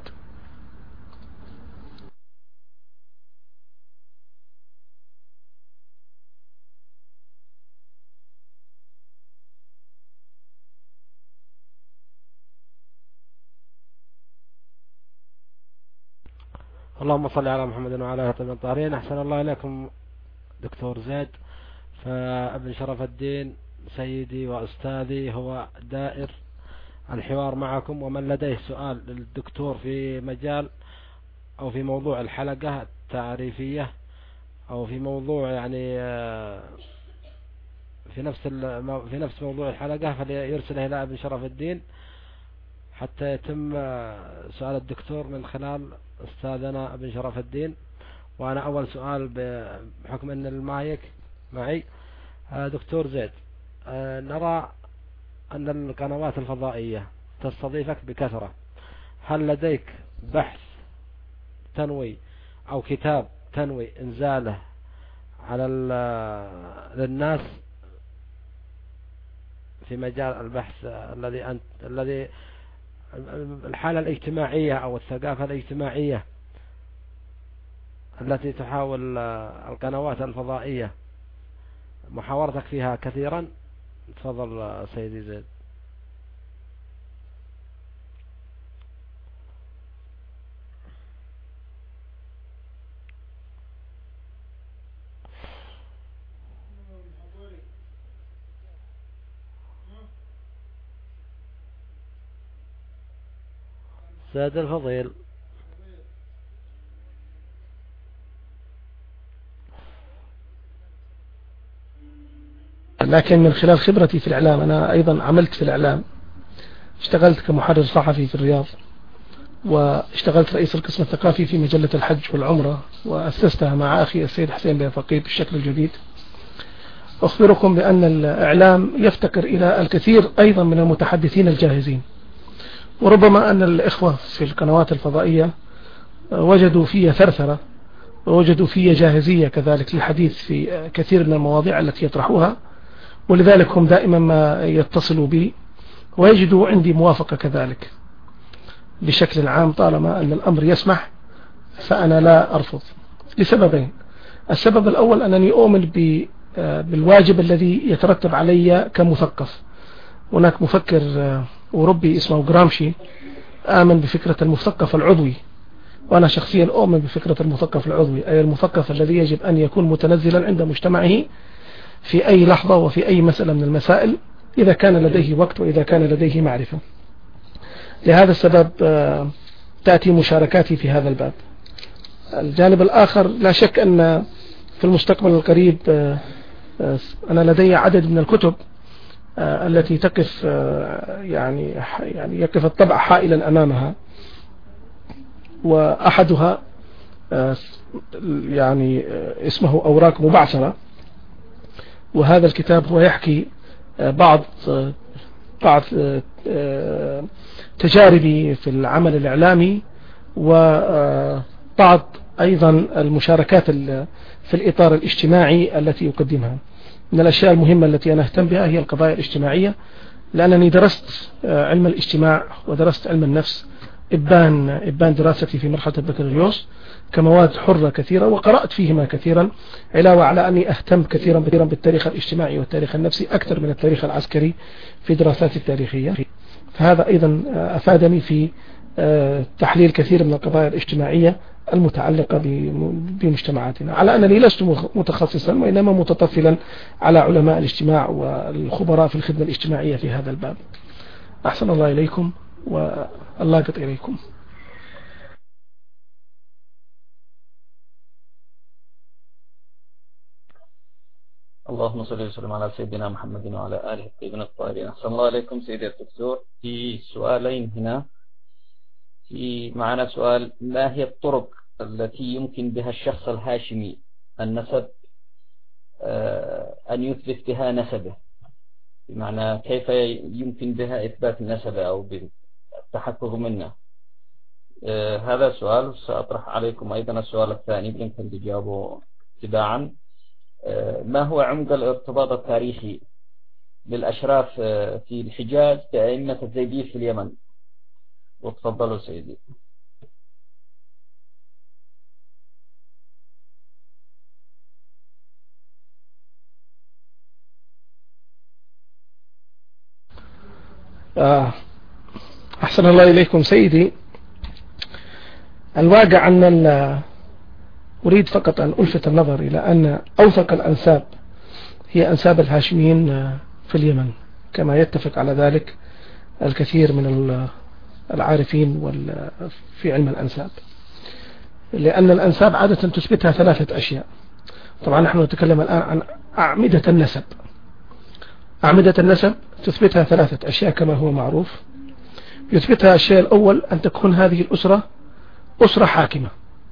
اللهم صل على محمد وعلى آله وصحبه الطاهرين. أحسن الله إليكم دكتور زيد. فابن شرف الدين سيدي وأستاذي هو دائر الحوار معكم، ومن لديه سؤال للدكتور في مجال أو في موضوع الحلقة التعريفية أو في موضوع يعني في نفس في نفس موضوع الحلقة، فليرسله إلى ابن شرف الدين حتى يتم سؤال الدكتور من خلال أستاذنا ابن شرف الدين. وأنا أول سؤال بحكم أن المايك معي. دكتور زيد، نرى أن القنوات الفضائية تستضيفك بكثرة، هل لديك بحث تنوي أو كتاب تنوي إنزاله على للناس في مجال البحث الذي أنت الذي الحالة الاجتماعية أو الثقافة الاجتماعية التي تحاول القنوات الفضائية محاورتك فيها كثيرا؟ تفضل سيدي زيد. سيد الفضيل، لكن من خلال خبرتي في الإعلام، أنا أيضا عملت في الإعلام، اشتغلت كمحرر صحفي في الرياض، واشتغلت رئيس القسم الثقافي في مجلة الحج والعمرة، وأسستها مع أخي السيد حسين بن فقيه بالشكل الجديد. أخبركم بأن الإعلام يفتقر إلى الكثير أيضا من المتحدثين الجاهزين، وربما أن الإخوة في القنوات الفضائية وجدوا في ثرثرة ووجدوا في جاهزية كذلك للحديث في كثير من المواضيع التي يطرحوها، ولذلك هم دائما ما يتصلوا بي ويجدوا عندي موافقة كذلك بشكل عام. طالما أن الأمر يسمح فأنا لا أرفض لسببين. السبب الأول أنني أؤمن بالواجب الذي يترتب علي كمثقف. هناك مفكر أوروبي اسمه جرامشي آمن بفكرة المثقف العضوي، وأنا شخصيا أؤمن بفكرة المثقف العضوي، أي المثقف الذي يجب أن يكون متنزلا عند مجتمعه في أي لحظة وفي أي مسألة من المسائل إذا كان لديه وقت وإذا كان لديه معرفة. لهذا السبب تأتي مشاركاتي في هذا الباب. الجانب الآخر، لا شك أن في المستقبل القريب أنا لدي عدد من الكتب التي تقف يعني يعني يقف الطبع حائلا أمامها، وأحدها يعني اسمه أوراق مبعثرة، وهذا الكتاب هو يحكي بعض بعض تجاربي في العمل الإعلامي، وبعض أيضا المشاركات في الإطار الاجتماعي التي يقدمها. من الأشياء المهمة التي أنا أهتم بها هي القضايا الاجتماعية، لأنني درست علم الاجتماع ودرست علم النفس، إبان إبان دراستي في مرحلة البكالوريوس كمواد حرة كثيرة، وقرأت فيهما كثيرا، علاوة على أني أهتم كثيرا بالتاريخ الاجتماعي والتاريخ النفسي أكثر من التاريخ العسكري في دراساتي التاريخية. فهذا أيضا أفادني في تحليل كثير من القضايا الاجتماعية المتعلقة بمجتمعاتنا، على أنني لست متخصصا وإنما متطفلا على علماء الاجتماع والخبراء في الخدمة الاجتماعية في هذا الباب. أحسن الله إليكم والله قد إليكم. اللهم صل وسلم على سيدنا محمد وعلى آله الطيبين الطاهرين. أحسن الله عليكم سيدي الدكتور. في سؤالين هنا. في معنا سؤال: ما هي الطرق التي يمكن بها الشخص الهاشمي النسب أن يثبت بها نسبه؟ بمعنى كيف يمكن بها إثبات النسب أو بالتحقق منه؟ هذا سؤال. سأطرح عليكم أيضا السؤال الثاني يمكن تجاوبوا تباعا: ما هو عمق الارتباط التاريخي للأشراف في الحجاز بأئمة الزيدية في اليمن؟ وتفضلوا سيدي. أحسن الله إليكم سيدي. الواقع أن أريد فقط أن ألفت النظر إلى أن أوثق الأنساب هي أنساب الهاشميين في اليمن، كما يتفق على ذلك الكثير من العارفين في علم الأنساب، لأن الأنساب عادة تثبتها ثلاثة أشياء. طبعا نحن نتكلم الآن عن أعمدة النسب. أعمدة النسب تثبتها ثلاثة أشياء كما هو معروف. يثبتها الشيء الأول أن تكون هذه الأسرة أسرة حاكمة،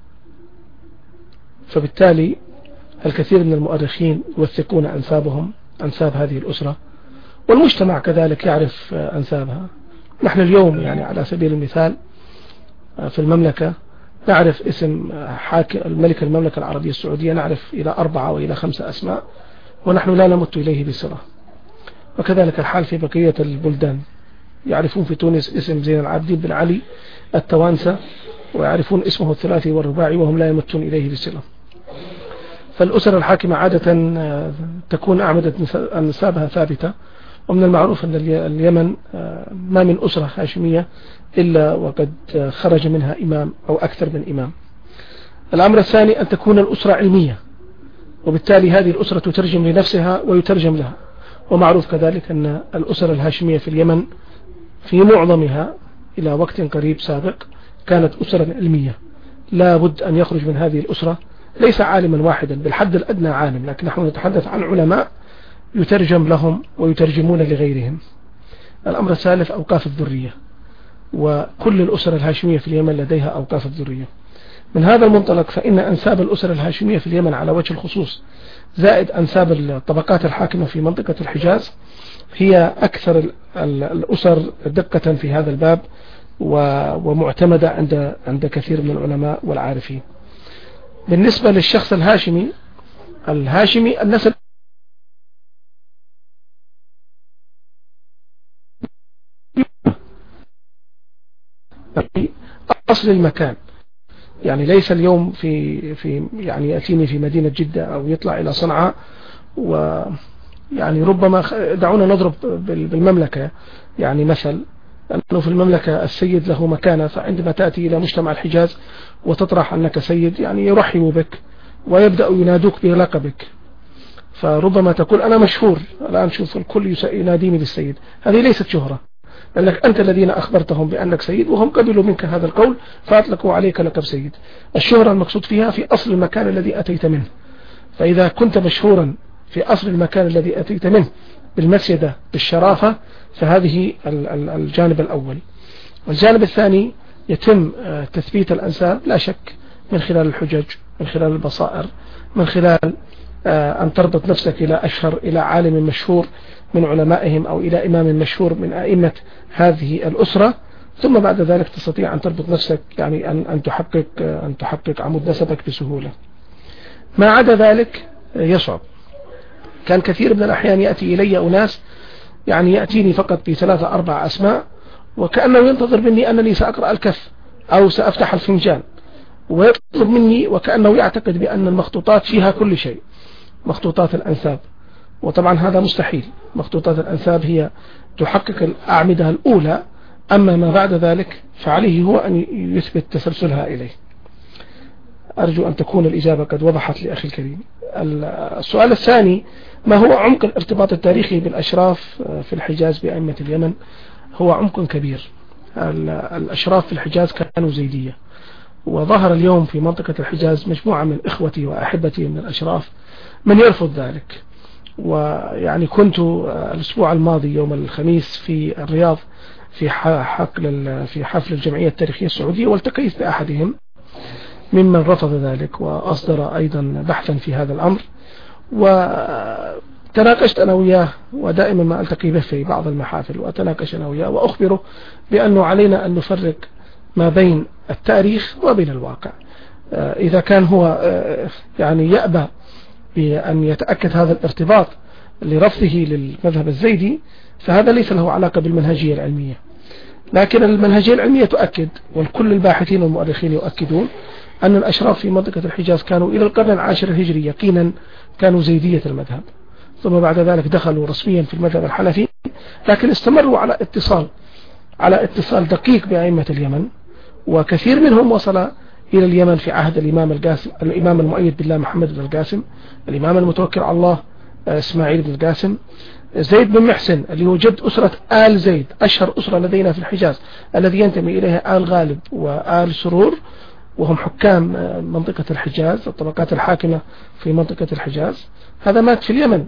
فبالتالي الكثير من المؤرخين يوثقون أنسابهم، أنساب هذه الأسرة، والمجتمع كذلك يعرف أنسابها. نحن اليوم يعني على سبيل المثال في المملكة نعرف اسم حاكم الملك المملكة العربية السعودية، نعرف إلى أربعة وإلى خمسة أسماء ونحن لا نمت إليه بصلة. وكذلك الحال في بقية البلدان، يعرفون في تونس اسم زين العابدين بن علي التوانسة ويعرفون اسمه الثلاثي والرباعي وهم لا يمتون إليه بصلة. فالأسر الحاكمة عادة تكون أعمدة أنسابها ثابتة. ومن المعروف أن اليمن ما من أسرة هاشمية إلا وقد خرج منها إمام أو أكثر من إمام. الأمر الثاني أن تكون الأسرة علمية، وبالتالي هذه الأسرة تترجم لنفسها ويترجم لها. ومعروف كذلك أن الأسرة الهاشمية في اليمن في معظمها إلى وقت قريب سابق كانت أسرة علمية. لا بد أن يخرج من هذه الأسرة ليس عالما واحدا بالحد الأدنى عالم، لكن نحن نتحدث عن علماء يترجم لهم ويترجمون لغيرهم. الأمر الثالث أوقاف الذرية، وكل الأسر الهاشمية في اليمن لديها أوقاف الذرية. من هذا المنطلق فإن أنساب الأسر الهاشمية في اليمن على وجه الخصوص زائد أنساب الطبقات الحاكمة في منطقة الحجاز هي أكثر الأسر دقة في هذا الباب ومعتمدة عند عند كثير من العلماء والعارفين. بالنسبة للشخص الهاشمي الهاشمي النسب أصل المكان، يعني ليس اليوم في في يعني يأتيني في مدينة جدة أو يطلع إلى صنعاء، ويعني ربما دعونا نضرب بالمملكة يعني مثل، أنه في المملكة السيد له مكانة، فعندما تأتي إلى مجتمع الحجاز وتطرح أنك سيد يعني يرحبوا بك ويبدأ ينادوك بلقبك، فربما تقول أنا مشهور الآن، شوف الكل يناديني بالسيد. هذه ليست شهرة، لأنك أنت الذين أخبرتهم بأنك سيد وهم قبلوا منك هذا القول فأطلقوا عليك لقب سيد. الشهرة المقصود فيها في أصل المكان الذي أتيت منه، فإذا كنت مشهورا في أصل المكان الذي أتيت منه بالمسيدة بالشرافة فهذه الجانب الأول. والجانب الثاني يتم تثبيت الأنساب لا شك من خلال الحجج، من خلال البصائر، من خلال أن تربط نفسك إلى أشهر إلى عالم مشهور من علمائهم أو إلى إمام مشهور من أئمة هذه الأسرة، ثم بعد ذلك تستطيع أن تربط نفسك يعني أن أن تحقق أن تحقق عمود نسبك بسهولة. ما عدا ذلك يصعب. كان كثير من الأحيان يأتي إلي أناس يعني يأتيني فقط بثلاثة أربع أسماء وكأنه ينتظر مني أنني سأقرأ الكف أو سأفتح الفنجان، ويطلب مني وكأنه يعتقد بأن المخطوطات فيها كل شيء، مخطوطات الأنساب. وطبعا هذا مستحيل، مخطوطات الأنساب هي تحقق الأعمدة الأولى، أما ما بعد ذلك فعليه هو أن يثبت تسلسلها إليه. أرجو أن تكون الإجابة قد وضحت لأخي الكريم. السؤال الثاني: ما هو عمق الارتباط التاريخي بالأشراف في الحجاز بأئمة اليمن؟ هو عمق كبير. الأشراف في الحجاز كانوا زيدية، وظهر اليوم في منطقة الحجاز مجموعة من إخوتي وأحبتي من الأشراف من يرفض ذلك. ويعني كنت الأسبوع الماضي يوم الخميس في الرياض في حفل في حفل الجمعية التاريخية السعودية، والتقيت بأحدهم ممن رفض ذلك وأصدر أيضا بحثا في هذا الأمر، وتناقشت أنا وياه، ودائما ما ألتقي به في بعض المحافل وأتناقش أنا وياه وأخبره بأنه علينا أن نفرق ما بين التاريخ وبين الواقع. إذا كان هو يعني يأبى بأن يتأكد هذا الارتباط لرفضه للمذهب الزيدي، فهذا ليس له علاقة بالمنهجية العلمية، لكن المنهجية العلمية تؤكد، والكل الباحثين والمؤرخين يؤكدون أن الأشراف في منطقة الحجاز كانوا إلى القرن العاشر الهجري يقينا كانوا زيدية المذهب، ثم بعد ذلك دخلوا رسميا في المذهب الحنفي، لكن استمروا على اتصال على اتصال دقيق بأئمة اليمن، وكثير منهم وصل إلى اليمن في عهد الإمام القاسم الإمام المؤيد بالله محمد بن القاسم، الإمام المتوكل على الله إسماعيل بن القاسم، زيد بن محسن اللي هو جد أسرة آل زيد، أشهر أسرة لدينا في الحجاز الذي ينتمي إليها آل غالب وآل سرور، وهم حكام منطقة الحجاز، الطبقات الحاكمة في منطقة الحجاز. هذا مات في اليمن.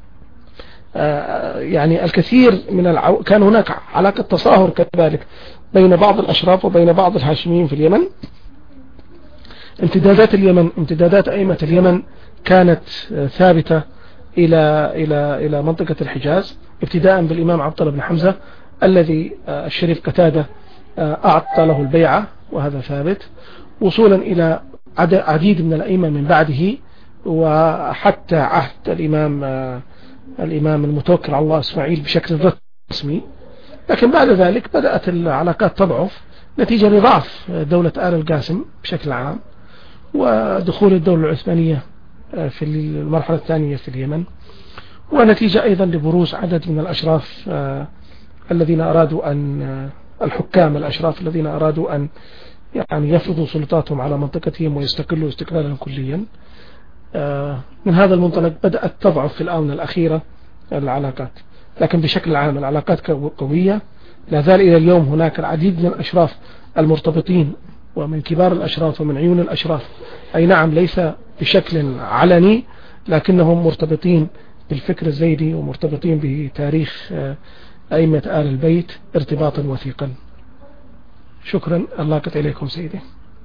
يعني الكثير من العو... كان هناك علاقة تصاهر كذلك بين بعض الأشراف وبين بعض الهاشميين في اليمن. امتدادات اليمن امتدادات أئمة اليمن كانت ثابتة إلى إلى إلى منطقة الحجاز، ابتداء بالإمام عبد الله بن حمزة الذي الشريف قتادة أعطى له البيعة وهذا ثابت، وصولا إلى عديد من الأئمة من بعده، وحتى عهد الإمام الإمام المتوكل على الله إسماعيل بشكل رسمي. لكن بعد ذلك بدأت العلاقات تضعف نتيجة لضعف دولة آل القاسم بشكل عام، ودخول الدولة العثمانية في المرحلة الثانية في اليمن، ونتيجة أيضا لبروز عدد من الأشراف الذين أرادوا أن الحكام الأشراف الذين أرادوا أن يعني يفرضوا سلطاتهم على منطقتهم ويستقلوا استقلالا كليا. من هذا المنطلق بدأت تضعف في الآونة الأخيرة العلاقات، لكن بشكل عام العلاقات قوية. لا زال إلى اليوم هناك العديد من الأشراف المرتبطين، ومن كبار الأشراف ومن عيون الأشراف، أي نعم ليس بشكل علني، لكنهم مرتبطين بالفكر الزيدي ومرتبطين بتاريخ أئمة آل البيت ارتباطا وثيقا. شكرا، الله قد إليكم سيدي.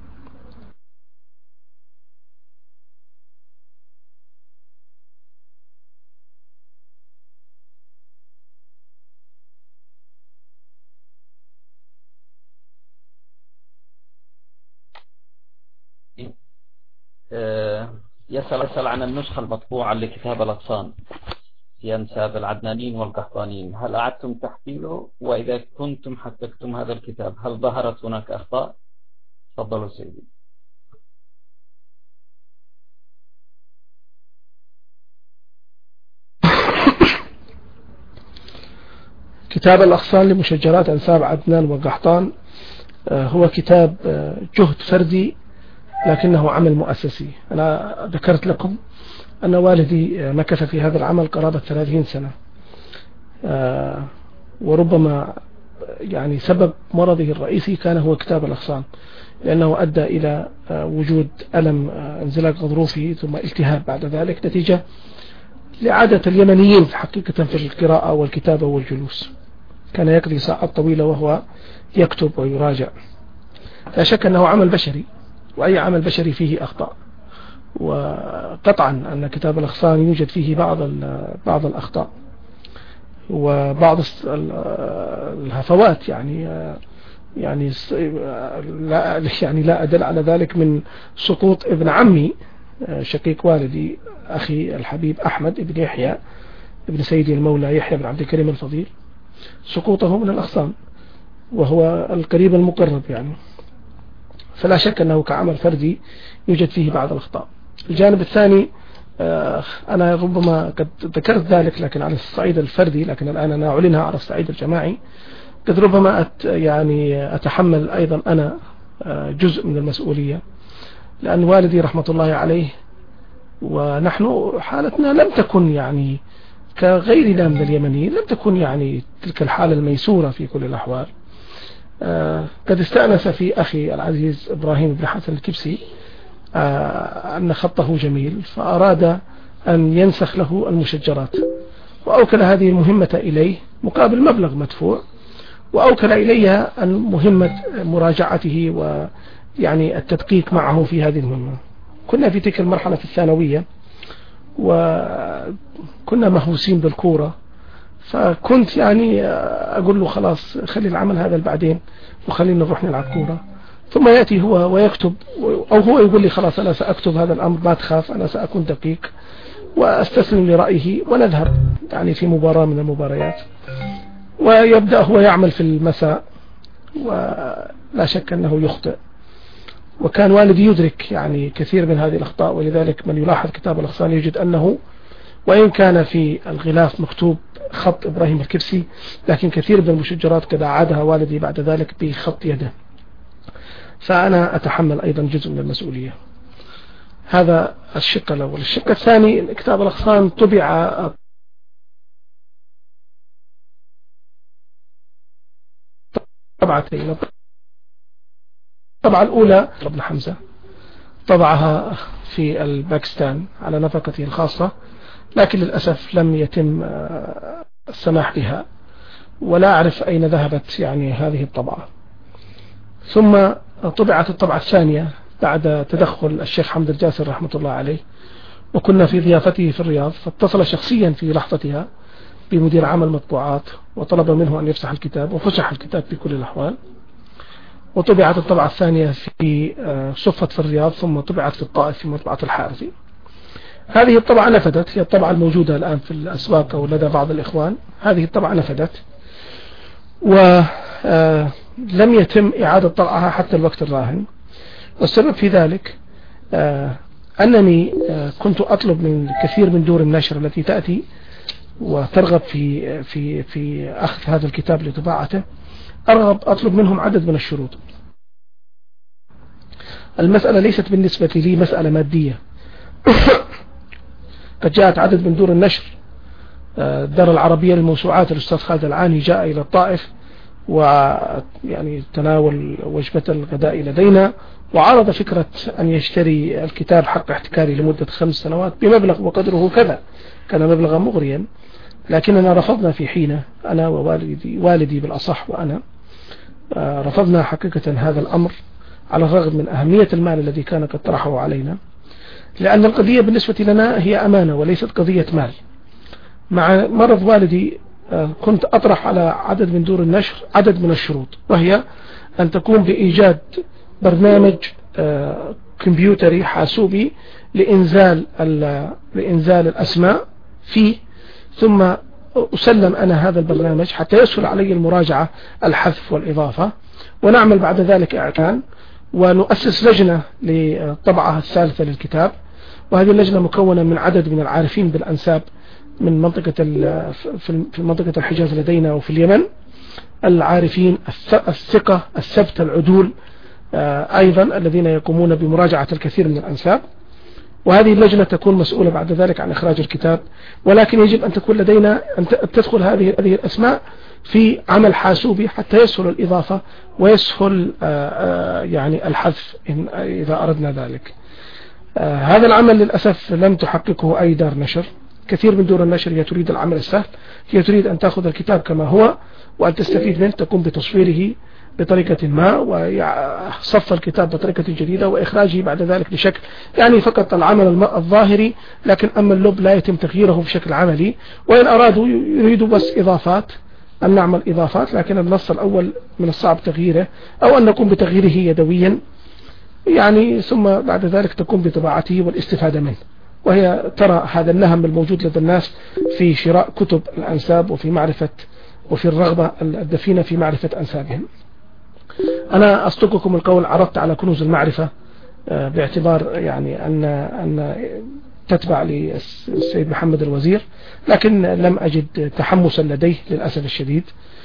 يسأل عن النسخة المطبوعة لكتاب الأغصان في أنساب العدنانيين والقحطانيين، هل أعدتم تحميله؟ وإذا كنتم حققتم هذا الكتاب هل ظهرت هناك أخطاء؟ تفضلوا سيدي. كتاب الأغصان لمشجرات أنساب عدنان وقحطان هو كتاب جهد فردي لكنه عمل مؤسسي. أنا ذكرت لكم أن والدي مكث في هذا العمل قرابة ثلاثين سنة، وربما يعني سبب مرضه الرئيسي كان هو كتاب الأغصان، لأنه أدى إلى وجود ألم انزلاق غضروفي ثم التهاب بعد ذلك نتيجة لعادة اليمنيين حقيقة في القراءة والكتابة والجلوس. كان يقضي ساعات طويلة وهو يكتب ويراجع. لا شك أنه عمل بشري، وأي عمل بشري فيه أخطاء، وقطعا أن كتاب الأغصان يوجد فيه بعض بعض الأخطاء وبعض الهفوات، يعني يعني لا يعني لا أدل على ذلك من سقوط ابن عمي شقيق والدي أخي الحبيب أحمد ابن يحيى ابن سيدي المولى يحيى بن عبد الكريم الفضيل، سقوطه من الأغصان وهو القريب المقرب يعني. فلا شك أنه كعمل فردي يوجد فيه بعض الأخطاء. الجانب الثاني أنا ربما قد ذكرت ذلك لكن على الصعيد الفردي، لكن الآن أنا أعلنها على الصعيد الجماعي. قد ربما أت يعني أتحمل أيضا أنا جزء من المسؤولية، لأن والدي رحمة الله عليه ونحن حالتنا لم تكن يعني كغيرنا من اليمنيين، لم تكن يعني تلك الحالة الميسورة في كل الأحوال. آه قد استأنس في أخي العزيز إبراهيم بن حسن الكبسي آه أن خطه جميل، فأراد أن ينسخ له المشجرات، وأوكل هذه المهمة إليه مقابل مبلغ مدفوع، وأوكل إليها أن مهمة مراجعته ويعني التدقيق معه في هذه المهمة. كنا في تلك المرحلة الثانوية وكنا مهووسين بالكورة، فكنت يعني أقول له خلاص خلي العمل هذا بعدين وخلينا نروح نلعب كورة. ثم يأتي هو ويكتب، أو هو يقول لي خلاص أنا سأكتب هذا الأمر ما تخاف أنا سأكون دقيق، وأستسلم لرأيه ونذهب يعني في مباراة من المباريات، ويبدأ هو يعمل في المساء ولا شك أنه يخطئ. وكان والدي يدرك يعني كثير من هذه الأخطاء، ولذلك من يلاحظ كتاب الأغصان يجد أنه وإن كان في الغلاف مكتوب خط إبراهيم الكبسي، لكن كثير من المشجرات قد أعادها والدي بعد ذلك بخط يده. فأنا أتحمل أيضا جزء من المسؤولية. هذا الشق الأول. الشق الثاني كتاب الأغصان طبع طبعتين. الطبعة الأولى ابن حمزة طبعها في الباكستان على نفقته الخاصة، لكن للأسف لم يتم السماح بها، ولا أعرف أين ذهبت يعني هذه الطبعة. ثم طبعت الطبعة الثانية بعد تدخل الشيخ حمد الجاسر رحمة الله عليه، وكنا في ضيافته في الرياض، فاتصل شخصيا في لحظتها بمدير عام المطبوعات وطلب منه أن يفسح الكتاب، وفسح الكتاب في كل الأحوال. وطبعت الطبعة الثانية في صفة في الرياض، ثم طبعت في الطائف في مطبعة الحارثي. هذه الطبعة نفدت، هي الطبعة الموجودة الآن في الأسواق أو لدى بعض الإخوان. هذه الطبعة نفدت ولم يتم إعادة طبعها حتى الوقت الراهن. والسبب في ذلك أنني كنت أطلب من كثير من دور النشر التي تأتي وترغب في في في أخذ هذا الكتاب لطباعته، أرغب أطلب منهم عدد من الشروط. المسألة ليست بالنسبة لي مسألة مادية. قد جاءت عدد من دور النشر، الدار العربية للموسوعات الأستاذ خالد العاني جاء إلى الطائف ويعني تناول وجبة الغداء لدينا، وعرض فكرة أن يشتري الكتاب حق احتكاري لمدة خمس سنوات بمبلغ وقدره كذا، كان مبلغا مغريا، لكننا رفضنا في حينه، أنا ووالدي والدي بالأصح وأنا رفضنا حقيقة هذا الأمر على الرغم من أهمية المال الذي كان قد طرحه علينا، لأن القضية بالنسبة لنا هي أمانة وليست قضية مال. مع مرض والدي كنت أطرح على عدد من دور النشر عدد من الشروط، وهي أن تقوم بإيجاد برنامج كمبيوتري حاسوبي لإنزال لإنزال الأسماء فيه، ثم أسلم أنا هذا البرنامج حتى يسهل علي المراجعة الحذف والإضافة، ونعمل بعد ذلك إعلان، ونؤسس لجنة للطبعة الثالثة للكتاب، وهذه اللجنة مكونة من عدد من العارفين بالأنساب من منطقة في منطقة الحجاز لدينا وفي اليمن، العارفين الثقة الثبت العدول أيضا الذين يقومون بمراجعة الكثير من الأنساب. وهذه اللجنة تكون مسؤولة بعد ذلك عن إخراج الكتاب، ولكن يجب أن تكون لدينا أن تدخل هذه هذه الأسماء في عمل حاسوبي حتى يسهل الإضافة ويسهل يعني الحذف إذا أردنا ذلك. هذا العمل للأسف لم تحققه أي دار نشر. كثير من دور النشر هي تريد العمل السهل، هي تريد أن تأخذ الكتاب كما هو وأن تستفيد منه، تقوم بتصويره بطريقة ما وصف الكتاب بطريقة جديدة وإخراجه بعد ذلك بشكل يعني فقط العمل الظاهري، لكن أما اللب لا يتم تغييره بشكل عملي. وإن أرادوا يريدوا بس إضافات، أن نعمل إضافات، لكن النص الأول من الصعب تغييره، أو أن نقوم بتغييره يدويا يعني، ثم بعد ذلك تقوم بطباعته والاستفادة منه. وهي ترى هذا النهم الموجود لدى الناس في شراء كتب الأنساب وفي معرفة وفي الرغبة الدفينة في معرفة أنسابهم. أنا أصدقكم القول، عرضت على كنوز المعرفة باعتبار يعني أن أن تتبع للسيد محمد الوزير، لكن لم أجد تحمسا لديه للأسف الشديد.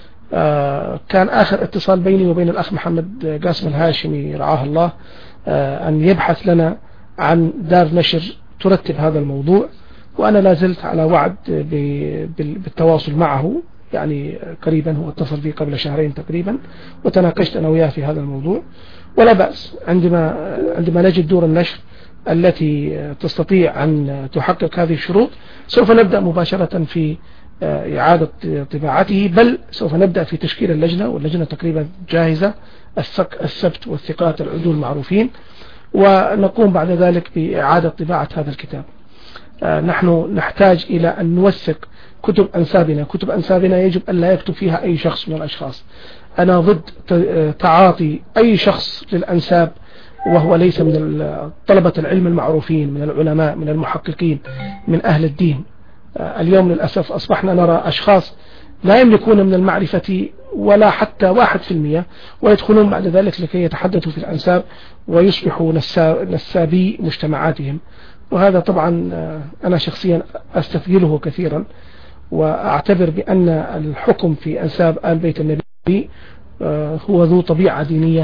كان آخر اتصال بيني وبين الأخ محمد قاسم الهاشمي رعاه الله أن يبحث لنا عن دار نشر ترتب هذا الموضوع، وأنا لا زلت على وعد بالتواصل معه، يعني قريبا هو اتصل بي قبل شهرين تقريبا وتناقشت أنا وياه في هذا الموضوع. ولا بأس عندما عندما نجد دور النشر التي تستطيع أن تحقق هذه الشروط سوف نبدأ مباشرة في إعادة طباعته، بل سوف نبدأ في تشكيل اللجنة، واللجنة تقريبا جاهزة، السبت والثقات العدول معروفين، ونقوم بعد ذلك بإعادة طباعة هذا الكتاب. نحن نحتاج إلى أن نوثق كتب أنسابنا. كتب أنسابنا يجب أن لا يكتب فيها أي شخص من الأشخاص. أنا ضد تعاطي أي شخص للأنساب وهو ليس من طلبة العلم المعروفين، من العلماء، من المحققين، من أهل الدين. اليوم للأسف أصبحنا نرى أشخاص لا يملكون من المعرفة ولا حتى واحد في المية، ويدخلون بعد ذلك لكي يتحدثوا في الأنساب ويصبحوا نسابي مجتمعاتهم. وهذا طبعا أنا شخصيا أستثقله كثيرا، وأعتبر بأن الحكم في أنساب آل بيت النبي هو ذو طبيعة دينية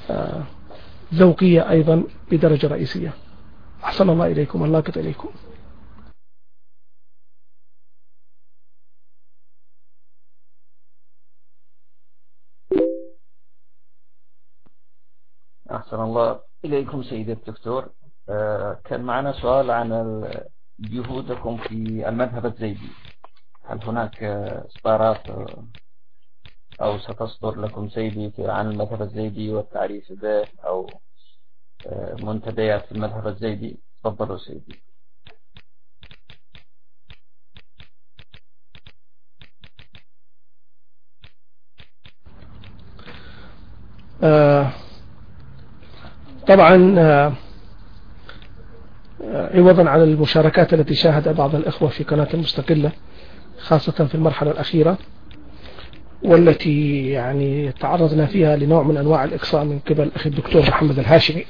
ذوقية أيضا بدرجة رئيسية. أحسن الله إليكم، الله كت إليكم. أحسن الله إليكم سيدي الدكتور. كان معنا سؤال عن جهودكم في المذهب الزيدي، هل هناك إصدارات أو ستصدر لكم سيدي عن المذهب الزيدي والتعريف به، أو منتديات في المذهب الزيدي؟ تفضلوا سيدي. آه طبعا آه عوضا عن المشاركات التي شاهد بعض الإخوة في قناة المستقلة خاصة في المرحلة الأخيرة، والتي يعني تعرضنا فيها لنوع من أنواع الإقصاء من قبل أخي الدكتور محمد الهاشمي،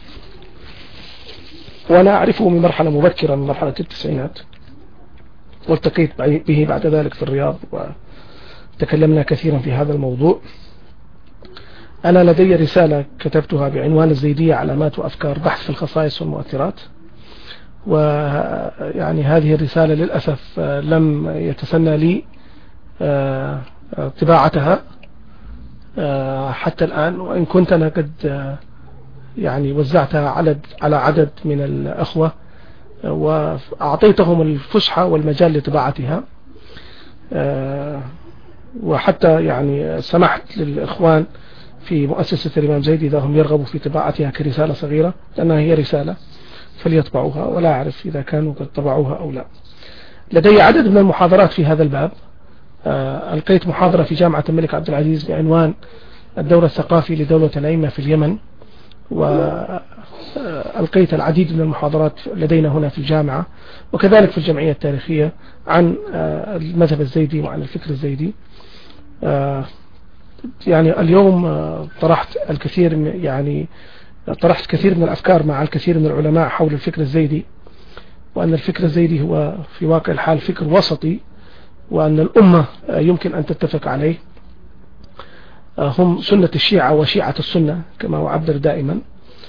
وأنا أعرفه من مرحلة مبكرة من مرحلة التسعينات، والتقيت به بعد ذلك في الرياض وتكلمنا كثيرا في هذا الموضوع. أنا لدي رسالة كتبتها بعنوان الزيدية علامات وأفكار بحث في الخصائص والمؤثرات، ويعني هذه الرسالة للأسف لم يتسنى لي طباعتها حتى الآن، وإن كنت أنا قد يعني وزعتها عدد على عدد من الأخوة وأعطيتهم الفسحة والمجال لطباعتها، وحتى يعني سمحت للإخوان في مؤسسة الإمام زيد إذا هم يرغبوا في طباعتها كرسالة صغيرة، لأنها هي رسالة، فليطبعوها، ولا أعرف إذا كانوا قد طبعوها أو لا. لدي عدد من المحاضرات في هذا الباب. ألقيت محاضرة في جامعة الملك عبد العزيز بعنوان الدور الثقافي لدولة الأئمة في اليمن، وألقيت العديد من المحاضرات لدينا هنا في الجامعة وكذلك في الجمعية التاريخية عن المذهب الزيدي وعن الفكر الزيدي. يعني اليوم طرحت الكثير من يعني طرحت كثير من الأفكار مع الكثير من العلماء حول الفكر الزيدي، وأن الفكر الزيدي هو في واقع الحال فكر وسطي، وأن الأمة يمكن أن تتفق عليه. هم سنة الشيعة وشيعة السنة كما أعبر دائما.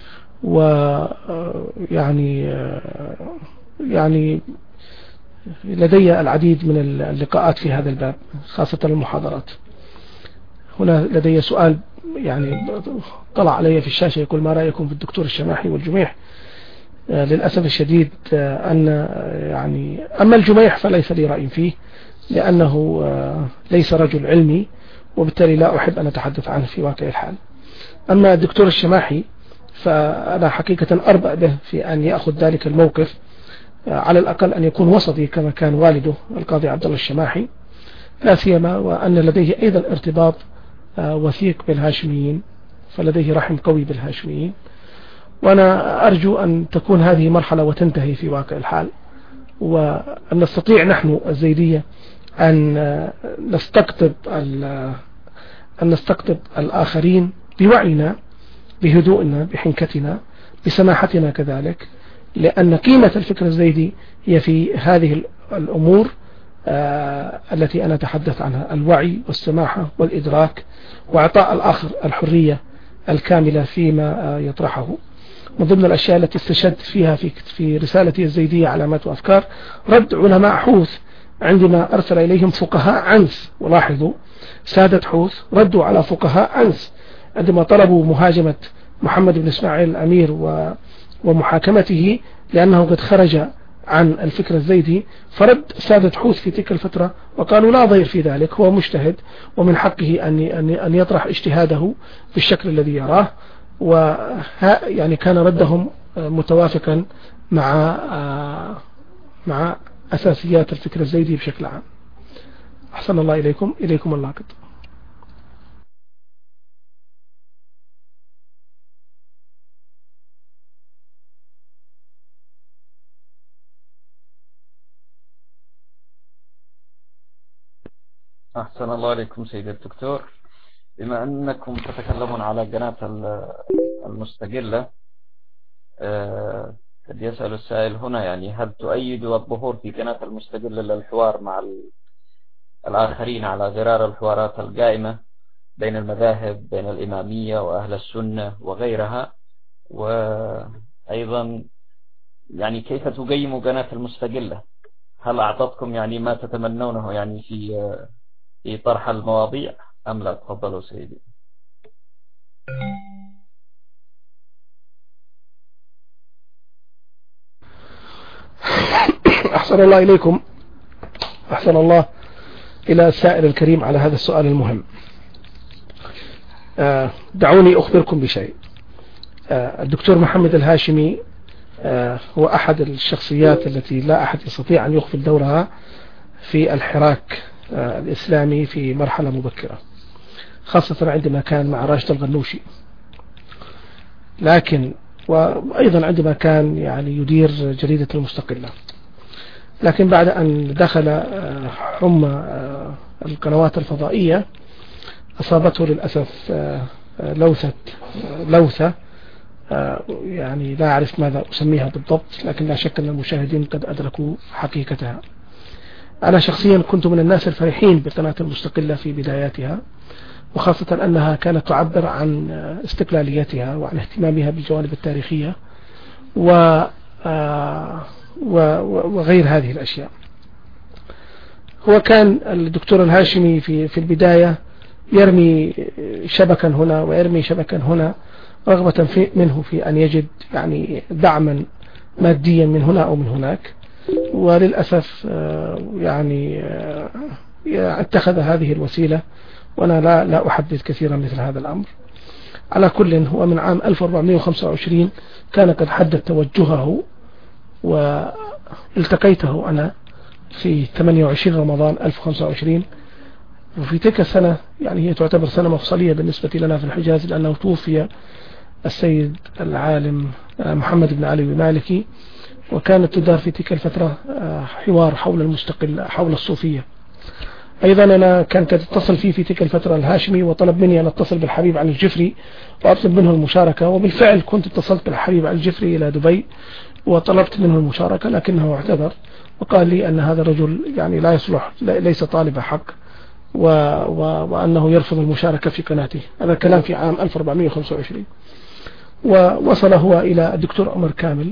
ويعني يعني لدي العديد من اللقاءات في هذا الباب، خاصة المحاضرات. هنا لدي سؤال يعني طلع علي في الشاشة يقول: ما رأيكم في الدكتور الشماحي والجميح؟ للأسف الشديد أن يعني أما الجميح فليس لي رأي فيه، لأنه ليس رجل علمي، وبالتالي لا أحب أن أتحدث عنه في واقع الحال. أما الدكتور الشماحي فأنا حقيقة أربأ به في أن يأخذ ذلك الموقف، على الأقل أن يكون وسطي كما كان والده القاضي عبد الله الشماحي، لا سيما وأن لديه أيضا ارتباط وثيق بالهاشميين، فلديه رحم قوي بالهاشميين. وأنا أرجو أن تكون هذه مرحلة وتنتهي في واقع الحال، وأن نستطيع نحن الزيدية أن نستقطب أن نستقطب الآخرين بوعينا، بهدوءنا، بحنكتنا، بسماحتنا كذلك، لأن قيمة الفكر الزيدي هي في هذه الأمور آه التي أنا أتحدث عنها: الوعي والسماحة والإدراك، وإعطاء الآخر الحرية الكاملة فيما آه يطرحه. من ضمن الأشياء التي استشهدت فيها في في رسالتي الزيدية علامات وأفكار رد علماء حوث عندما أرسل إليهم فقهاء عنس. ولاحظوا سادة حوث ردوا على فقهاء عنس عندما طلبوا مهاجمة محمد بن إسماعيل الأمير ومحاكمته لأنه قد خرج عن الفكر الزيدي، فرد سادة حوث في تلك الفترة وقالوا: لا ضير في ذلك، هو مجتهد ومن حقه أن أن يطرح اجتهاده بالشكل الذي يراه. ويعني كان ردهم متوافقا مع مع أساسيات الفكر الزيدي بشكل عام. أحسن الله إليكم إليكم الله قد. أحسن الله عليكم سيدي الدكتور. بما أنكم تتكلمون على قناة المستقلة، قد يسأل السائل هنا يعني هل تؤيد الظهور في قناة المستقلة للحوار مع الآخرين على غرار الحوارات القائمة بين المذاهب، بين الإمامية وأهل السنة وغيرها؟ وأيضا يعني كيف تقيموا قناة المستقلة؟ هل أعطتكم يعني ما تتمنونه يعني في في طرح المواضيع أم لا؟ تفضلوا سيدي. أحسن الله إليكم، أحسن الله إلى السائل الكريم على هذا السؤال المهم. آه دعوني أخبركم بشيء. آه الدكتور محمد الهاشمي آه هو أحد الشخصيات التي لا أحد يستطيع أن يغفل دورها في الحراك آه الإسلامي في مرحلة مبكرة، خاصة عندما كان مع راشد الغنوشي، لكن وأيضا عندما كان يعني يدير جريدة المستقلة. لكن بعد أن دخل حمى القنوات الفضائية أصابته للأسف لوثة لوثة يعني لا أعرف ماذا أسميها بالضبط، لكن لا شك أن المشاهدين قد أدركوا حقيقتها. أنا شخصيا كنت من الناس الفرحين بقناة المستقلة في بداياتها، وخاصة أنها كانت تعبر عن استقلاليتها وعن اهتمامها بالجوانب التاريخية و وغير هذه الأشياء. هو كان الدكتور الهاشمي في في البداية يرمي شبكا هنا ويرمي شبكا هنا رغبة في منه في أن يجد يعني دعما ماديا من هنا أو من هناك. وللأسف يعني اتخذ هذه الوسيلة، وأنا لا لا أحدث كثيرا مثل هذا الأمر. على كل، هو من عام ألف وأربعمائة وخمسة وعشرين كان قد حدد توجهه، والتقيته أنا في ثمانية وعشرين رمضان ألف وخمسة وعشرين. وفي تلك السنة يعني هي تعتبر سنة مفصلية بالنسبة لنا في الحجاز، لأنه توفي السيد العالم محمد بن علي المالكي، وكانت تدار في تلك الفترة حوار حول المستقل حول الصوفية. أيضا أنا كانت تتصل فيه في تلك الفترة الهاشمي، وطلب مني أن أتصل بالحبيب علي الجفري وأطلب منه المشاركة، وبالفعل كنت اتصلت بالحبيب علي الجفري إلى دبي وطلبت منه المشاركة، لكنه اعتذر وقال لي أن هذا الرجل يعني لا يصلح، ليس طالب حق، و... و... وأنه يرفض المشاركة في قناته. هذا الكلام في عام ألف وأربعمائة وخمسة وعشرين. ووصل هو إلى الدكتور عمر كامل.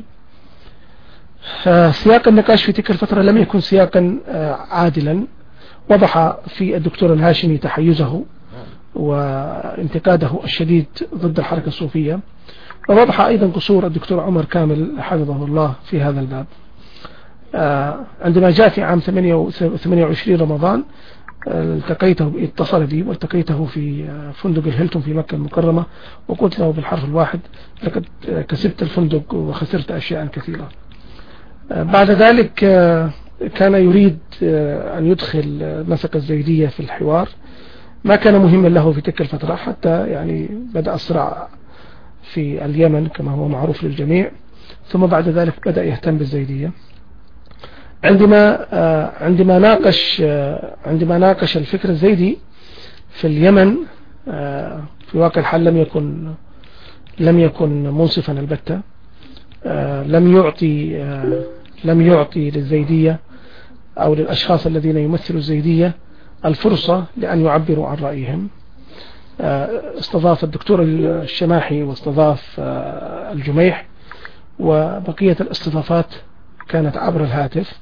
سياق النقاش في تلك الفترة لم يكن سياقا عادلا. وضح في الدكتور الهاشمي تحيزه وانتقاده الشديد ضد الحركة الصوفية، ووضح أيضا قصور الدكتور عمر كامل حفظه الله في هذا الباب. عندما جاء في عام ثمانية وعشرين رمضان التقيته، اتصل بي والتقيته في فندق الهيلتون في مكة المكرمة، وقلت له بالحرف الواحد: لقد كسبت الفندق وخسرت أشياء كثيرة. بعد ذلك كان يريد أن يدخل مسك الزيدية في الحوار، ما كان مهما له في تلك الفترة، حتى يعني بدأ الصراع في اليمن كما هو معروف للجميع، ثم بعد ذلك بدأ يهتم بالزيدية. عندما عندما ناقش عندما ناقش الفكر الزيدي في اليمن، في واقع الحال لم يكن لم يكن منصفا البتة. لم يعطي لم يعطي للزيدية أو للأشخاص الذين يمثلوا الزيدية الفرصة لأن يعبروا عن رأيهم. استضاف الدكتور الشماحي واستضاف الجميح، وبقية الاستضافات كانت عبر الهاتف،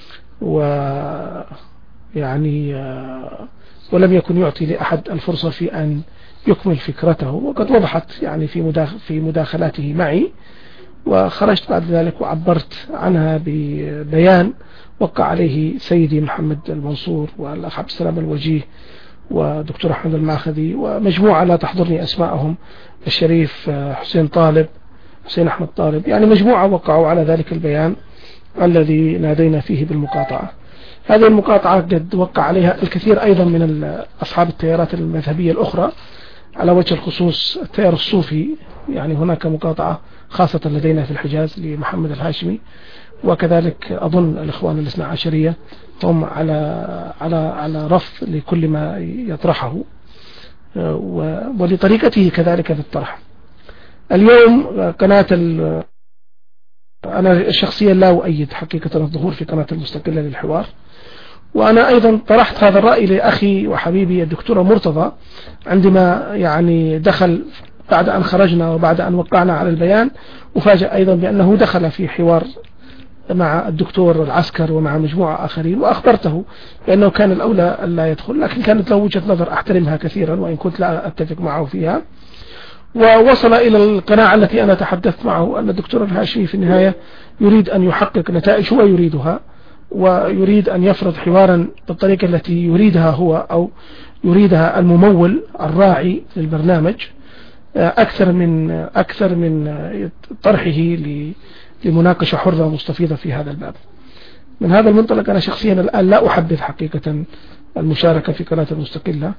ويعني ولم يكن يعطي لأحد الفرصة في أن يكمل فكرته. وقد وضحت يعني في في مداخلاته معي، وخرجت بعد ذلك وعبرت عنها ببيان وقع عليه سيدي محمد المنصور والأخ عبد السلام الوجيه ودكتور أحمد الماخذي ومجموعة لا تحضرني أسماءهم، الشريف حسين طالب حسين أحمد طالب، يعني مجموعة وقعوا على ذلك البيان الذي نادينا فيه بالمقاطعة. هذه المقاطعة قد وقع عليها الكثير أيضا من أصحاب التيارات المذهبية الأخرى، على وجه الخصوص التيار الصوفي. يعني هناك مقاطعة خاصة لدينا في الحجاز لمحمد الهاشمي، وكذلك أظن الإخوان الاثنى عشرية هم على على على رفض لكل ما يطرحه ولطريقته كذلك في الطرح. اليوم قناة أنا شخصيا لا أؤيد حقيقة الظهور في قناة المستقلة للحوار، وأنا أيضا طرحت هذا الرأي لأخي وحبيبي الدكتور مرتضى عندما يعني دخل بعد أن خرجنا وبعد أن وقعنا على البيان، وفاجأ أيضا بأنه دخل في حوار مع الدكتور العسكر ومع مجموعة آخرين، وأخبرته بأنه كان الأولى أن لا يدخل، لكن كانت له وجهة نظر أحترمها كثيرا وإن كنت لا أتفق معه فيها. ووصل إلى القناعة التي أنا تحدثت معه أن الدكتور الهاشمي في النهاية يريد أن يحقق نتائج هو يريدها، ويريد أن يفرض حوارا بالطريقة التي يريدها هو أو يريدها الممول الراعي للبرنامج، أكثر من أكثر من طرحه لمناقشة حرة مستفيضة في هذا الباب. من هذا المنطلق أنا شخصيا الآن لا أحبذ حقيقة المشاركة في قناة المستقلة،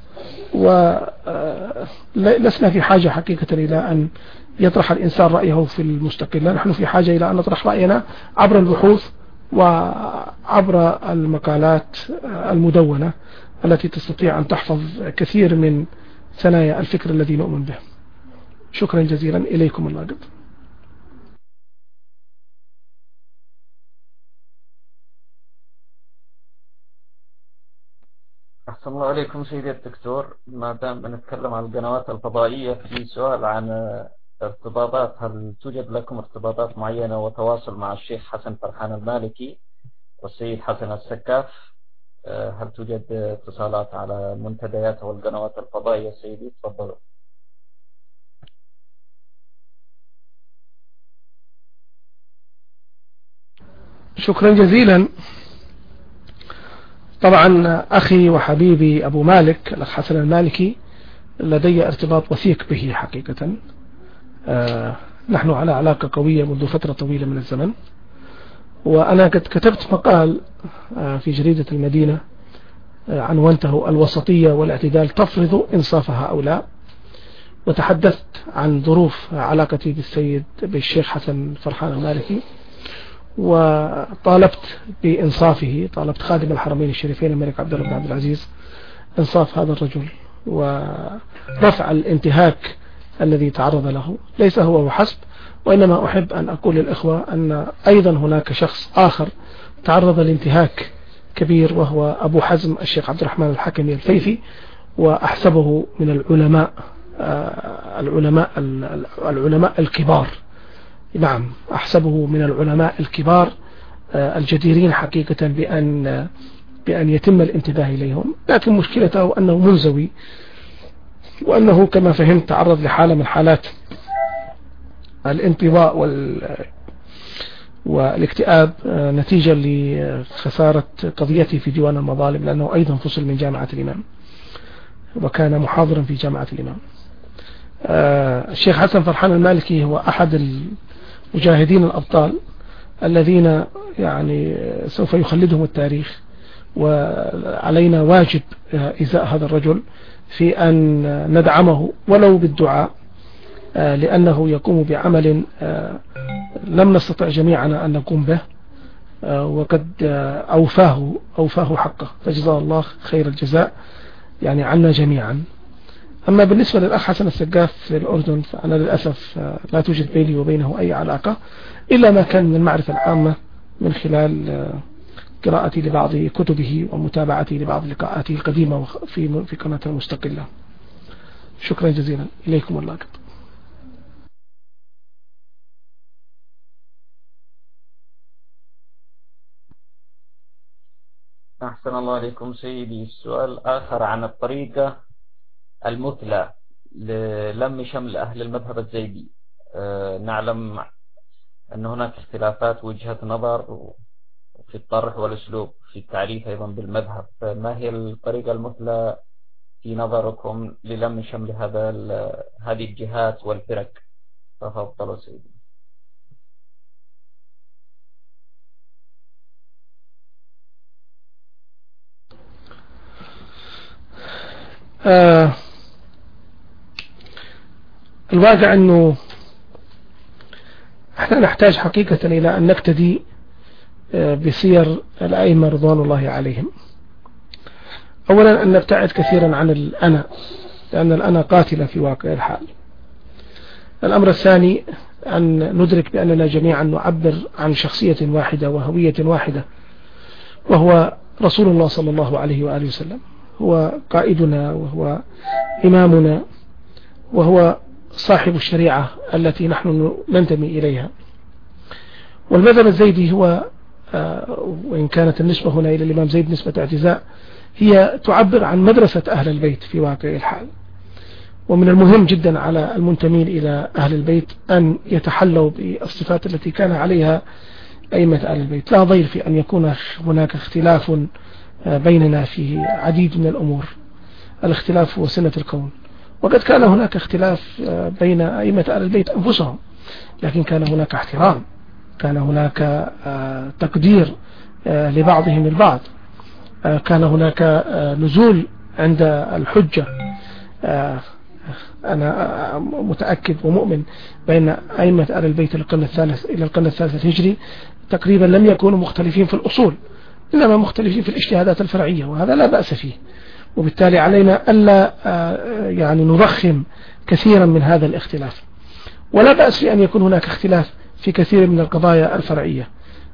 ولسنا في حاجة حقيقة إلى أن يطرح الإنسان رأيه في المستقلة. نحن في حاجة إلى أن نطرح رأينا عبر البحوث وعبر المقالات المدونة التي تستطيع أن تحفظ كثير من ثنايا الفكر الذي نؤمن به. شكرا جزيلا، إليكم الواجب. أحسن الله عليكم سيدي الدكتور. ما دام بنتكلم عن القنوات الفضائية، في سؤال عن ارتباطات، هل توجد لكم ارتباطات معينة وتواصل مع الشيخ حسن فرحان المالكي والسيد حسن السكاف هل توجد اتصالات على المنتديات والقنوات الفضائية سيدي؟ تفضلوا. شكرا جزيلا. طبعا أخي وحبيبي أبو مالك الأخ حسن المالكي لدي ارتباط وثيق به حقيقة. آه نحن على علاقة قوية منذ فترة طويلة من الزمن، وأنا قد كتبت مقال آه في جريدة المدينة آه عنوانته الوسطية والاعتدال تفرض إنصاف هؤلاء، وتحدثت عن ظروف علاقتي بالسيد بالشيخ حسن فرحان المالكي، وطالبت بإنصافه، طالبت خادم الحرمين الشريفين الملك عبد الله بن عبد العزيز إنصاف هذا الرجل ورفع الانتهاك الذي تعرض له. ليس هو وحسب، وإنما أحب أن أقول للإخوة أن أيضا هناك شخص آخر تعرض لانتهاك كبير، وهو أبو حزم الشيخ عبد الرحمن الحكمي الفيفي، وأحسبه من العلماء العلماء العلماء الكبار. نعم، أحسبه من العلماء الكبار الجديرين حقيقة بأن بأن يتم الانتباه إليهم، لكن مشكلته أنه منزوي، وأنه كما فهمت تعرض لحالة من حالات الانطواء وال والاكتئاب نتيجة لخسارة قضيته في ديوان المظالم، لأنه أيضا فصل من جامعة الإمام وكان محاضرا في جامعة الإمام. الشيخ حسن فرحان المالكي هو أحد المجاهدين الأبطال الذين يعني سوف يخلدهم التاريخ، وعلينا واجب إزاء هذا الرجل في أن ندعمه ولو بالدعاء، لأنه يقوم بعمل لم نستطع جميعنا أن نقوم به، وقد أوفاه أوفاه حقه، فجزاه الله خير الجزاء يعني عنا جميعا. أما بالنسبة للأخ حسن السقاف في الأردن، فأنا للأسف لا توجد بيني وبينه أي علاقة إلا ما كان من المعرفة العامة من خلال قراءتي لبعض كتبه ومتابعتي لبعض لقاءاته القديمة في في قناة المستقلة. شكرا جزيلا إليكم والله. أحسن الله عليكم سيدي. السؤال آخر عن الطريقة المثلى للم شمل أهل المذهب الزيدي. أه نعلم أن هناك اختلافات وجهة نظر في الطرح والأسلوب في التعريف أيضا بالمذهب، فما هي الطريقة المثلى في نظركم للم شمل هذا هذه الجهات والفرق؟ تفضلوا سيدي. آه الواقع أنه احنا نحتاج حقيقة إلى أن نقتدي بسير الأئمة رضوان الله عليهم. أولا أن نبتعد كثيرا عن الأنا، لأن الأنا قاتلة في واقع الحال. الأمر الثاني أن ندرك بأننا جميعا نعبر عن شخصية واحدة وهوية واحدة، وهو رسول الله صلى الله عليه وآله وسلم، هو قائدنا وهو إمامنا وهو صاحب الشريعة التي نحن ننتمي إليها. والمذهب الزيدي هو وإن كانت النسبة هنا إلى الإمام زيد نسبة اعتزاء، هي تعبر عن مدرسة أهل البيت في واقع الحال. ومن المهم جدا على المنتمين إلى أهل البيت أن يتحلوا بالصفات التي كان عليها أئمة أهل البيت. لا ضير في أن يكون هناك اختلاف بيننا في عديد من الأمور، الاختلاف هو سنة الكون، وقد كان هناك اختلاف بين أئمة أهل البيت أنفسهم، لكن كان هناك احترام، كان هناك تقدير لبعضهم البعض، كان هناك نزول عند الحجة. أنا متأكد ومؤمن بين أئمة أهل البيت القرن الثالث إلى القرن الثالث الهجري تقريبا لم يكونوا مختلفين في الأصول، إنما مختلفين في الاجتهادات الفرعية، وهذا لا بأس فيه. وبالتالي علينا ألا يعني نضخم كثيرا من هذا الاختلاف، ولا بأس في أن يكون هناك اختلاف في كثير من القضايا الفرعية.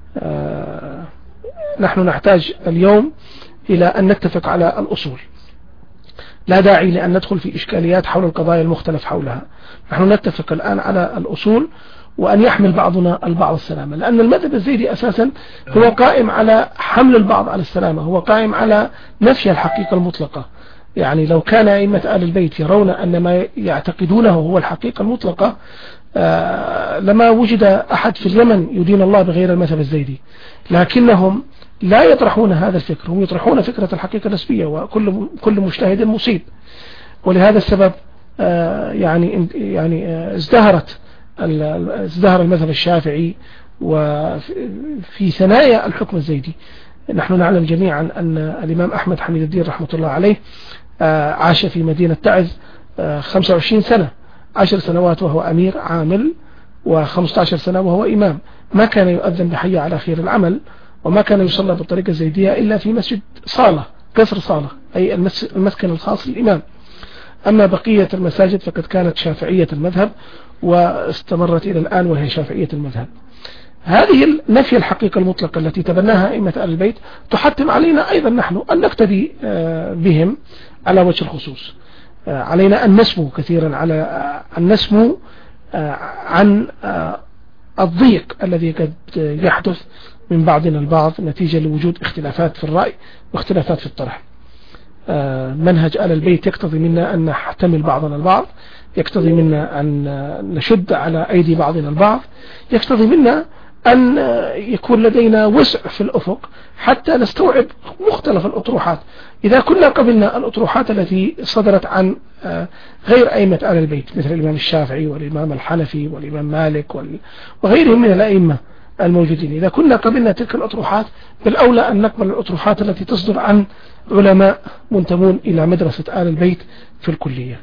نحن نحتاج اليوم إلى أن نتفق على الأصول، لا داعي لأن ندخل في إشكاليات حول القضايا المختلف حولها. نحن نتفق الآن على الأصول، وأن يحمل بعضنا البعض السلامة، لأن المذهب الزيدي أساسا هو قائم على حمل البعض على السلامة، هو قائم على نفي الحقيقة المطلقة. يعني لو كان أئمة آل البيت يرون أن ما يعتقدونه هو الحقيقة المطلقة آه لما وجد أحد في اليمن يدين الله بغير المذهب الزيدي، لكنهم لا يطرحون هذا الفكر، هم يطرحون فكرة الحقيقة النسبية، وكل كل مجتهد مصيب. ولهذا السبب آه يعني يعني آه ازدهرت ازدهر المذهب الشافعي وفي ثنايا الحكم الزيدي. نحن نعلم جميعا أن الإمام أحمد حميد الدين رحمة الله عليه عاش في مدينة تعز خمسة وعشرين سنة، عشر سنوات وهو أمير عامل، وخمسة عشر سنة وهو إمام. ما كان يؤذن بحي على خير العمل، وما كان يصلى بالطريقة الزيدية إلا في مسجد صالة، قصر صالة، أي المسكن الخاص للإمام. أما بقية المساجد فقد كانت شافعية المذهب واستمرت إلى الآن وهي شافعية المذهب. هذه النفي الحقيقة المطلقة التي تبناها أئمة آل البيت تحتم علينا أيضا نحن أن نقتدي بهم على وجه الخصوص. علينا أن نسمو كثيرا، على أن نسمو عن الضيق الذي قد يحدث من بعضنا البعض نتيجة لوجود اختلافات في الرأي واختلافات في الطرح. منهج آل البيت يقتضي منا أن نحتمل بعضنا البعض، يقتضي منا أن نشد على أيدي بعضنا البعض، يقتضي منا أن يكون لدينا وسع في الأفق حتى نستوعب مختلف الأطروحات. إذا كنا قبلنا الأطروحات التي صدرت عن غير أئمة آل البيت مثل الإمام الشافعي والإمام الحنفي والإمام مالك وغيرهم من الأئمة الموجودين، إذا كنا قبلنا تلك الأطروحات بالأولى أن نقبل الأطروحات التي تصدر عن علماء منتمون إلى مدرسة آل البيت في الكلية.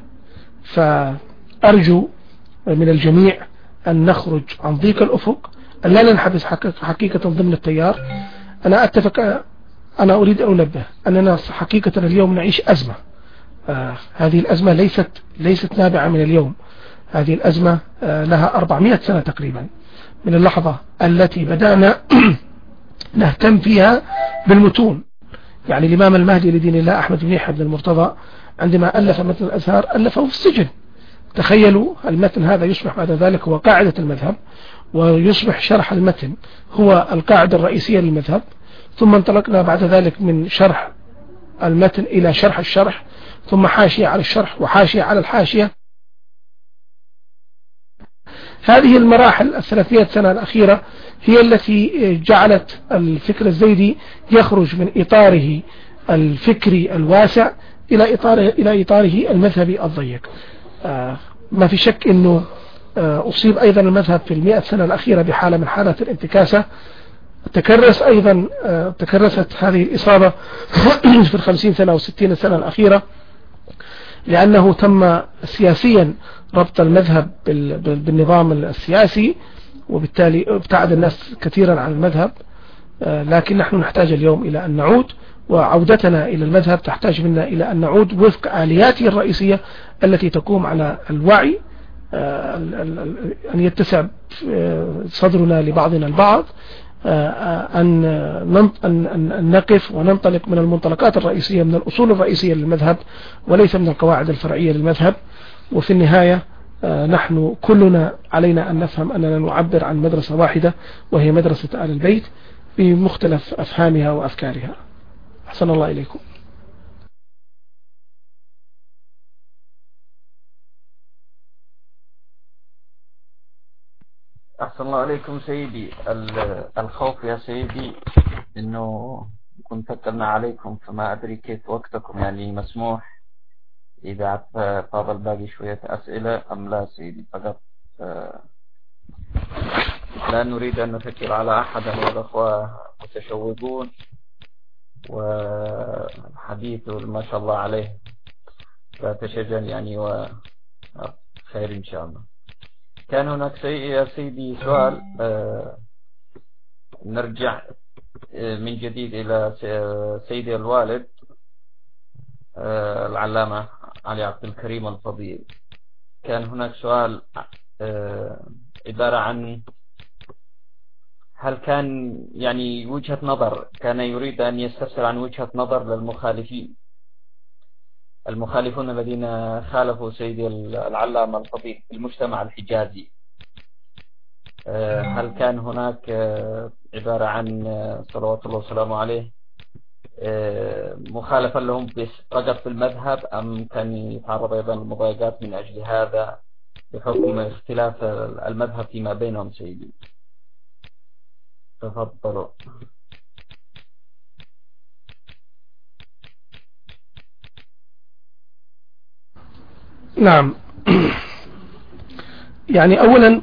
فأرجو من الجميع أن نخرج عن ضيق الأفق، أن لا ننحبس حقيقة ضمن التيار. أنا أتفق، أنا أريد أن أنبه أننا حقيقة اليوم نعيش أزمة. آه هذه الأزمة ليست ليست نابعة من اليوم، هذه الأزمة آه لها أربعمائة سنة تقريبا من اللحظة التي بدأنا نهتم فيها بالمتون. يعني الإمام المهدي لدين الله أحمد بن يحيى بن المرتضى عندما ألف متن الأزهار ألفه في السجن. تخيلوا المتن هذا يصبح بعد ذلك هو قاعدة المذهب، ويصبح شرح المتن هو القاعدة الرئيسية للمذهب. ثم انطلقنا بعد ذلك من شرح المتن إلى شرح الشرح، ثم حاشية على الشرح وحاشية على الحاشية. هذه المراحل الثلاثية سنة الأخيرة هي التي جعلت الفكر الزيدي يخرج من إطاره الفكري الواسع إلى إطاره, إلى إطاره المذهبي الضيق. آه ما في شك أنه آه أصيب أيضا المذهب في المئة سنة الأخيرة بحالة من حالات الانتكاسة. تكرس أيضا آه تكرست هذه الإصابة في الخمسين سنة والستين سنة الأخيرة، لأنه تم سياسيا ربط المذهب بالنظام السياسي، وبالتالي ابتعد الناس كثيرا عن المذهب. لكن نحن نحتاج اليوم إلى أن نعود، وعودتنا إلى المذهب تحتاج منا إلى أن نعود وفق آلياته الرئيسية التي تقوم على الوعي، أن يتسع صدرنا لبعضنا البعض، أن نقف وننطلق من المنطلقات الرئيسية، من الأصول الرئيسية للمذهب وليس من القواعد الفرعية للمذهب. وفي النهاية نحن كلنا علينا أن نفهم أننا نعبر عن مدرسة واحدة وهي مدرسة آل البيت بمختلف أفهامها وأفكارها. أحسن الله إليكم. أحسن الله عليكم سيدي. الخوف يا سيدي إنه كنت فتنا عليكم، فما أدري كيف وقتكم، يعني مسموح إذا فاضل باقي شوية أسئلة أم لا سيدي؟ فقط لا نريد أن نفكر على أحد من الأخوة متشوقون، وحديثه ما شاء الله عليه لا تشجن يعني، وخير إن شاء الله. كان هناك يا سيدي سؤال، آه نرجع من جديد إلى سيدي الوالد آه العلامة علي عبد الكريم الفضيل. كان هناك سؤال آه عبارة عن هل كان يعني وجهة نظر، كان يريد أن يستفسر عن وجهة نظر للمخالفين المخالفون الذين خالفوا سيدي العلامة الفضيل في المجتمع الحجازي. هل كان هناك عبارة عن صلوات الله وسلامه عليه مخالفا لهم فقط في المذهب، أم كان يتعرض أيضا لمضايقات من أجل هذا بحكم اختلاف المذهب فيما بينهم؟ سيدي تفضلوا. نعم. يعني أولا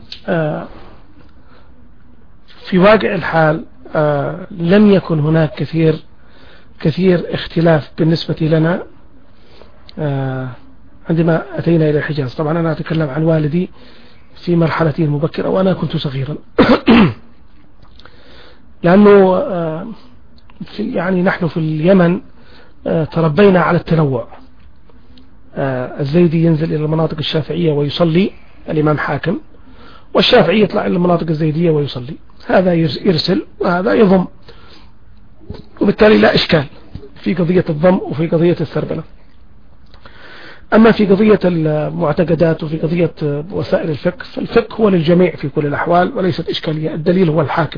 في واقع الحال لم يكن هناك كثير كثير اختلاف بالنسبة لنا عندما أتينا إلى الحجاز. طبعا أنا أتكلم عن والدي في مرحلتي المبكرة وأنا كنت صغيرا لأنه في يعني نحن في اليمن تربينا على التنوع. الزيدي ينزل إلى المناطق الشافعية ويصلي الإمام حاكم، والشافعي يطلع إلى المناطق الزيدية ويصلي، هذا يرسل وهذا يضم، وبالتالي لا إشكال في قضية الضم وفي قضية السربلة. أما في قضية المعتقدات وفي قضية وسائل الفقه فالفقه هو للجميع في كل الأحوال وليست إشكالية، الدليل هو الحاكم.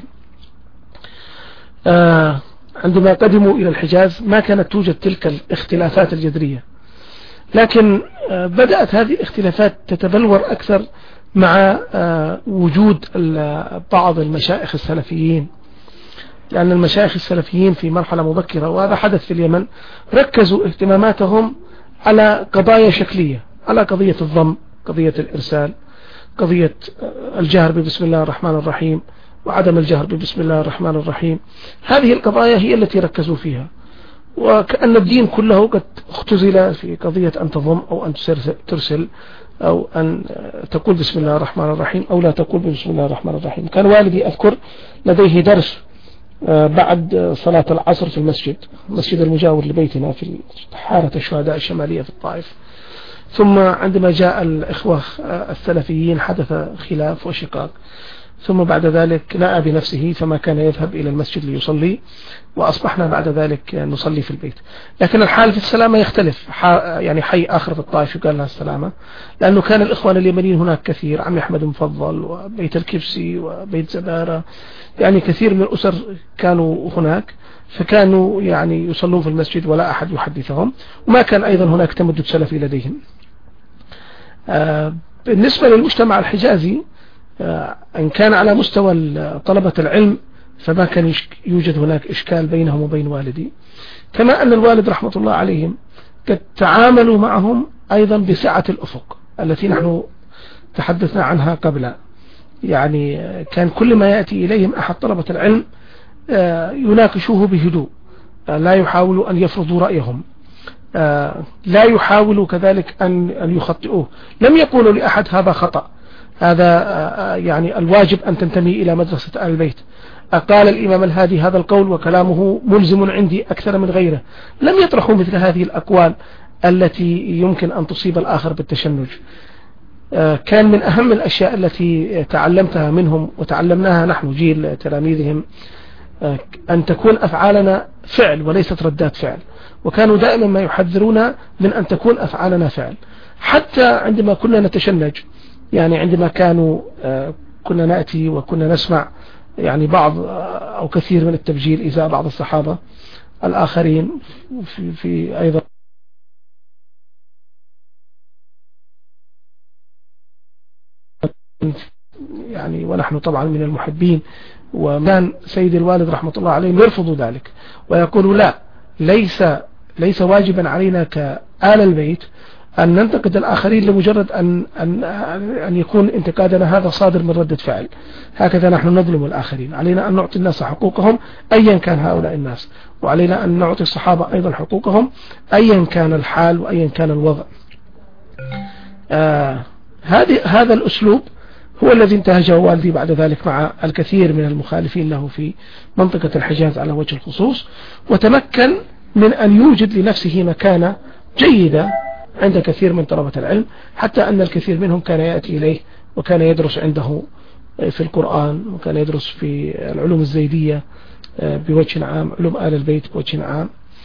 آه عندما قدموا إلى الحجاز ما كانت توجد تلك الاختلافات الجذرية، لكن آه بدأت هذه الاختلافات تتبلور أكثر مع آه وجود بعض المشايخ السلفيين، لأن المشايخ السلفيين في مرحلة مبكرة، وهذا حدث في اليمن، ركزوا اهتماماتهم على قضايا شكلية، على قضية الضم، قضية الإرسال، قضية الجهر ببسم الله الرحمن الرحيم وعدم الجهر ببسم الله الرحمن الرحيم. هذه القضايا هي التي ركزوا فيها، وكأن الدين كله قد اختزل في قضية أن تضم أو أن ترسل أو أن تقول بسم الله الرحمن الرحيم أو لا تقول بسم الله الرحمن الرحيم. كان والدي أذكر لديه درس بعد صلاة العصر في المسجد المسجد المجاور لبيتنا في حارة الشهداء الشمالية في الطائف، ثم عندما جاء الإخوة السلفيين حدث خلاف وشقاق، ثم بعد ذلك نأى بنفسه فما كان يذهب إلى المسجد ليصلي، وأصبحنا بعد ذلك نصلي في البيت. لكن الحال في السلامة يختلف، يعني حي آخر في الطائف يقال لها السلامة، لأنه كان الإخوان اليمنيين هناك كثير، عمي أحمد مفضل وبيت الكبسي وبيت زبارة، يعني كثير من الأسر كانوا هناك، فكانوا يعني يصلون في المسجد ولا أحد يحدثهم، وما كان أيضا هناك تمدد سلفي لديهم. بالنسبة للمجتمع الحجازي إن كان على مستوى طلبة العلم فما كان يوجد هناك إشكال بينهم وبين والدي، كما أن الوالد رحمة الله عليهم قد تعاملوا معهم أيضا بسعة الأفق التي نحن تحدثنا عنها قبل. يعني كان كل ما يأتي إليهم أحد طلبة العلم يناقشوه بهدوء، لا يحاولوا أن يفرضوا رأيهم، لا يحاولوا كذلك أن يخطئوه، لم يقولوا لأحد هذا خطأ، هذا يعني الواجب أن تنتمي إلى مدرسة آل البيت، قال الإمام الهادي هذا القول وكلامه ملزم عندي أكثر من غيره. لم يطرحوا مثل هذه الأقوال التي يمكن أن تصيب الآخر بالتشنج. كان من أهم الأشياء التي تعلمتها منهم وتعلمناها نحن جيل تلاميذهم أن تكون أفعالنا فعل وليست ردات فعل، وكانوا دائما ما يحذرونا من أن تكون أفعالنا فعل، حتى عندما كنا نتشنج، يعني عندما كانوا كنا نأتي وكنا نسمع يعني بعض أو كثير من التبجيل إزاء بعض الصحابة الآخرين في, في أيضا يعني ونحن طبعا من المحبين، وكان سيد الوالد رحمة الله عليه يرفض ذلك ويقول لا، ليس ليس واجبا علينا كآل البيت أن ننتقد الآخرين لمجرد أن, أن, أن يكون انتقادنا هذا صادر من ردة فعل، هكذا نحن نظلم الآخرين. علينا أن نعطي الناس حقوقهم أيا كان هؤلاء الناس، وعلينا أن نعطي الصحابة أيضا حقوقهم أيا كان الحال وأيا كان الوضع. آه هذه هذا الأسلوب هو الذي انتهجه والدي بعد ذلك مع الكثير من المخالفين له في منطقة الحجاز على وجه الخصوص، وتمكن من أن يوجد لنفسه مكانة جيدة عند كثير من طلبة العلم، حتى أن الكثير منهم كان يأتي إليه وكان يدرس عنده في القرآن، وكان يدرس في العلوم الزيدية بوجه عام، علوم آل البيت بوجه عام.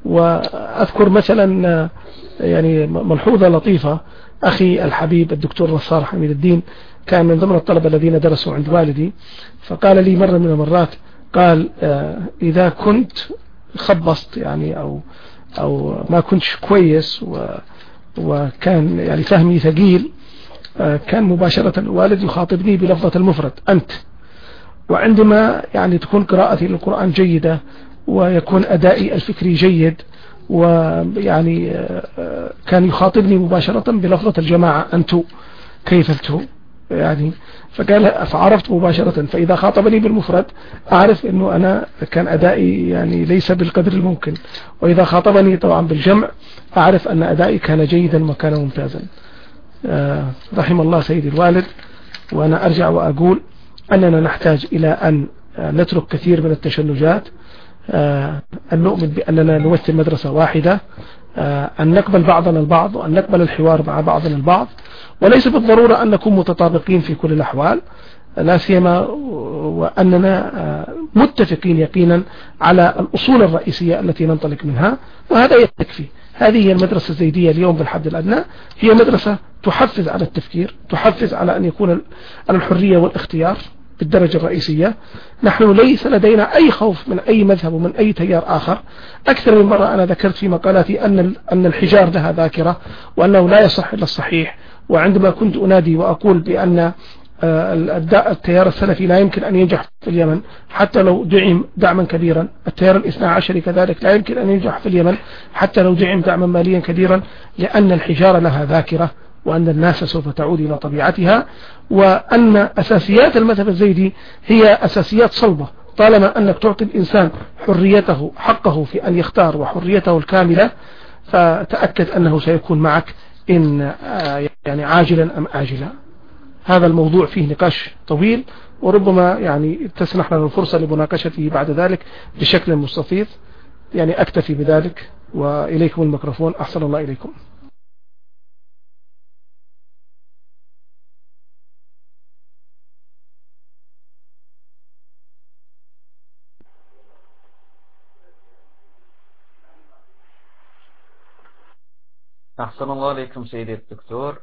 وأذكر مثلا يعني ملحوظة لطيفة، أخي الحبيب الدكتور نصار حميد الدين كان من ضمن الطلبة الذين درسوا عند والدي، فقال لي مرة من المرات قال إذا كنت خبصت يعني أو أو ما كنتش كويس و وكان يعني فهمي ثقيل، كان مباشرة الوالد يخاطبني بلفظة المفرد أنت، وعندما يعني تكون قراءتي للقرآن جيدة ويكون أدائي الفكري جيد ويعني كان يخاطبني مباشرة بلفظة الجماعة أنتو كيف أنتو يعني، فقال فعرفت مباشرة، فإذا خاطبني بالمفرد أعرف أنه أنا كان أدائي يعني ليس بالقدر الممكن، وإذا خاطبني طبعا بالجمع أعرف أن أدائي كان جيدا وكان ممتازا. آه رحم الله سيدي الوالد. وأنا أرجع وأقول أننا نحتاج إلى أن نترك كثير من التشنجات، آه أن نؤمن بأننا نمثل مدرسة واحدة، آه أن نقبل بعضنا البعض وأن نقبل الحوار مع بعضنا البعض، وليس بالضرورة أن نكون متطابقين في كل الأحوال، لا سيما وأننا متفقين يقينا على الأصول الرئيسية التي ننطلق منها، وهذا يكفي. هذه هي المدرسة الزيدية اليوم بالحد الأدنى، هي مدرسة تحفز على التفكير، تحفز على أن يكون على الحرية والاختيار بالدرجة الرئيسية. نحن ليس لدينا أي خوف من أي مذهب ومن أي تيار آخر. أكثر من مرة أنا ذكرت في مقالاتي أن أن الحجار لها ذاكرة وأنه لا يصح إلا الصحيح، وعندما كنت أنادي وأقول بأن التيار السلفي لا يمكن أن ينجح في اليمن حتى لو دعم دعما كبيرا، التيار الاثنى عشري كذلك لا يمكن أن ينجح في اليمن حتى لو دعم دعما ماليا كبيرا، لأن الحجارة لها ذاكرة وأن الناس سوف تعود إلى طبيعتها، وأن أساسيات المذهب الزيدي هي أساسيات صلبة. طالما أنك تعطي الإنسان حريته حقه في أن يختار وحريته الكاملة، فتأكد أنه سيكون معك إن يعني عاجلا أم آجلا. هذا الموضوع فيه نقاش طويل، وربما يعني تسنح لنا الفرصة لمناقشته بعد ذلك بشكل مستفيض. يعني أكتفي بذلك، وإليكم الميكروفون. أحسن الله إليكم. أحسن الله عليكم سيدي الدكتور،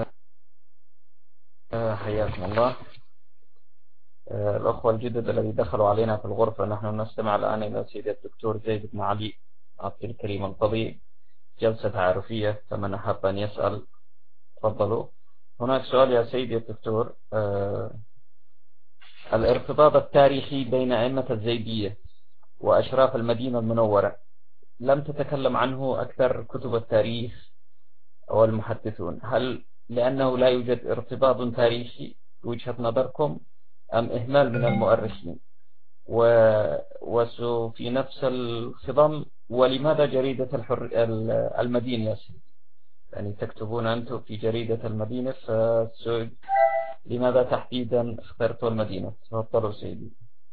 حياكم الله. الأخوة الجدد الذي دخلوا علينا في الغرفة، نحن نستمع الآن إلى سيدي الدكتور زيد بن علي عبد الكريم القضي، جلسة تعارفية، فمن أحب أن يسأل تفضلوا. هناك سؤال يا سيدي الدكتور، الارتباط التاريخي بين أئمة الزيدية وأشراف المدينة المنورة لم تتكلم عنه أكثر كتب التاريخ والمحدثون، هل لأنه لا يوجد ارتباط تاريخي وجهة نظركم أم إهمال من المؤرخين؟ وفي نفس الخضم، ولماذا جريدة الحر... المدينة؟ يعني تكتبون أنتم في جريدة المدينة، فالسؤال لماذا تحديدا اخترتوا المدينة؟ تفضلوا سيدي.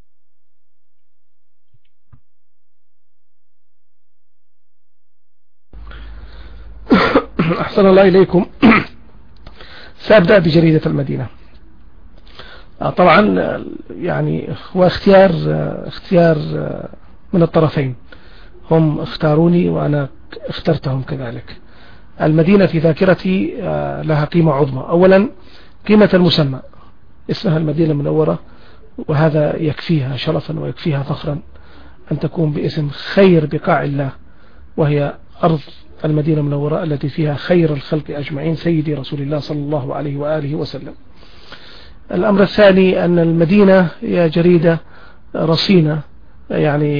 أحسن الله إليكم. سأبدأ بجريدة المدينة. طبعا يعني هو اختيار اختيار من الطرفين، هم اختاروني وأنا اخترتهم كذلك. المدينة في ذاكرتي لها قيمة عظمى. أولا قيمة المسمى، اسمها المدينة المنورة، وهذا يكفيها شرفا ويكفيها فخرا أن تكون باسم خير بقاع الله، وهي أرض المدينة المنورة التي فيها خير الخلق أجمعين، سيدي رسول الله صلى الله عليه وآله وسلم. الأمر الثاني أن المدينة هي جريدة رصينة، يعني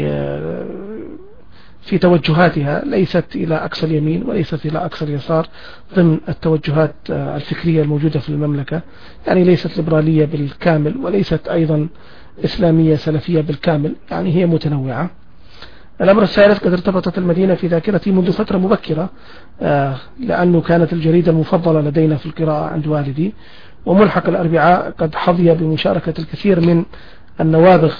في توجهاتها ليست إلى أقصى اليمين وليست إلى أقصى اليسار ضمن التوجهات الفكرية الموجودة في المملكة، يعني ليست ليبرالية بالكامل وليست أيضا إسلامية سلفية بالكامل، يعني هي متنوعة. الأمر الثالث، قد ارتبطت المدينة في ذاكرتي منذ فترة مبكرة، لأنه كانت الجريدة المفضلة لدينا في القراءة عند والدي، وملحق الأربعاء قد حظي بمشاركة الكثير من النوابغ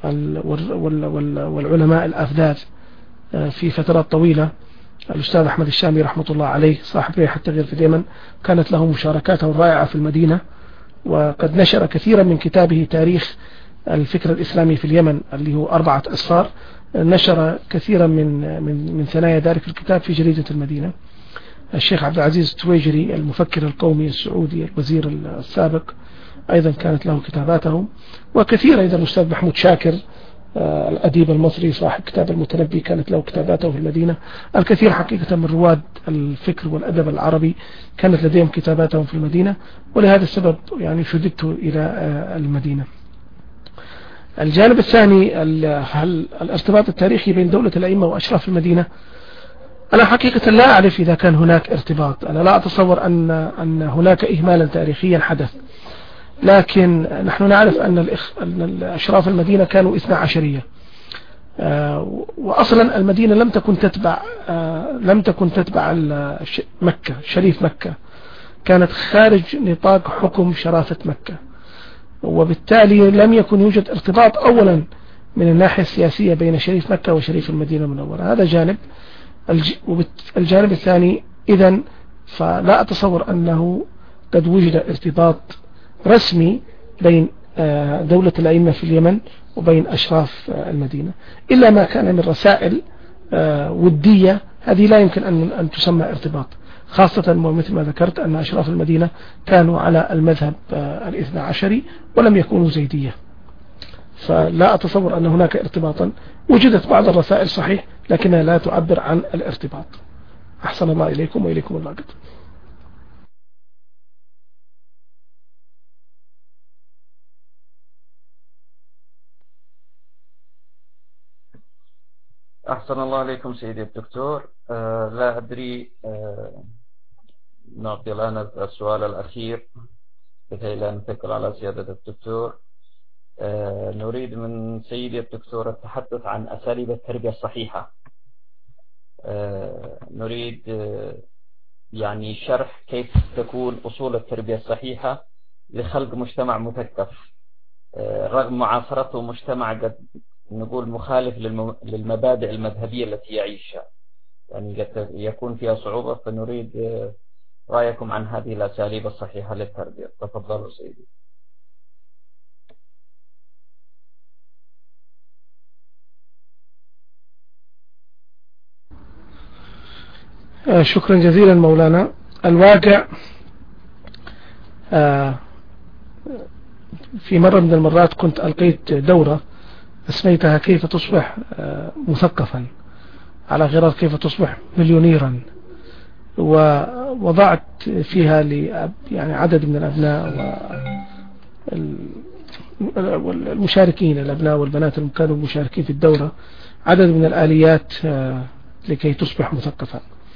والعلماء الأفذاذ في فترات طويلة. الأستاذ أحمد الشامي رحمة الله عليه صاحب ريحة التغيير في اليمن كانت له مشاركاته الرائعة في المدينة، وقد نشر كثيرا من كتابه تاريخ الفكر الإسلامي في اليمن اللي هو أربعة أسفار، نشر كثيرا من من من ثنايا ذلك الكتاب في جريدة المدينة. الشيخ عبد العزيز التويجري المفكر القومي السعودي الوزير السابق أيضا كانت له كتاباته، وكثير أيضا الأستاذ محمود شاكر الأديب المصري صاحب كتاب المتنبي كانت له كتاباته في المدينة. الكثير حقيقة من رواد الفكر والأدب العربي كانت لديهم كتاباتهم في المدينة، ولهذا السبب يعني شددت إلى المدينة. الجانب الثاني الارتباط التاريخي بين دولة الأئمة وأشراف المدينة، أنا حقيقة لا أعرف إذا كان هناك ارتباط. أنا لا أتصور أن أن هناك إهمالا تاريخيا حدث، لكن نحن نعرف أن أشراف المدينة كانوا اثنا عشرية، وأصلا المدينة لم تكن تتبع لم تكن تتبع مكة، شريف مكة كانت خارج نطاق حكم شرافة مكة، وبالتالي لم يكن يوجد ارتباط أولا من الناحية السياسية بين شريف مكة وشريف المدينة المنورة. هذا جانب. الجانب الثاني إذن فلا أتصور أنه قد وجد ارتباط رسمي بين دولة الأئمة في اليمن وبين أشراف المدينة، إلا ما كان من رسائل ودية، هذه لا يمكن أن تسمى ارتباط، خاصة مثل ما ذكرت أن أشراف المدينة كانوا على المذهب الاثنى عشري ولم يكونوا زيدية، فلا أتصور أن هناك ارتباطا. وجدت بعض الرسائل صحيح لكنها لا تعبر عن الارتباط. أحسن الله إليكم وإليكم اللاقط. أحسن الله عليكم سيدي الدكتور. آه لا أدري، آه نعطي الآن السؤال الأخير لكي لا نثقل على سيادة الدكتور. آه نريد من سيدي الدكتور التحدث عن أساليب التربية الصحيحة. آه نريد آه يعني شرح كيف تكون أصول التربية الصحيحة لخلق مجتمع مثقف، آه رغم معاصرته مجتمع قد نقول مخالف للمبادئ المذهبية التي يعيشها، يعني يكون فيها صعوبة. فنريد رأيكم عن هذه الأساليب الصحيحة للتربية. تفضلوا سيدي. شكرا جزيلا مولانا. الواقع في مرة من المرات كنت ألقيت دورة اسميتها كيف تصبح مثقفا، على غرار كيف تصبح مليونيرا، ووضعت فيها يعني عدد من الأبناء والمشاركين، الأبناء والبنات اللي كانوا مشاركين في الدورة، عدد من الآليات لكي تصبح مثقفا.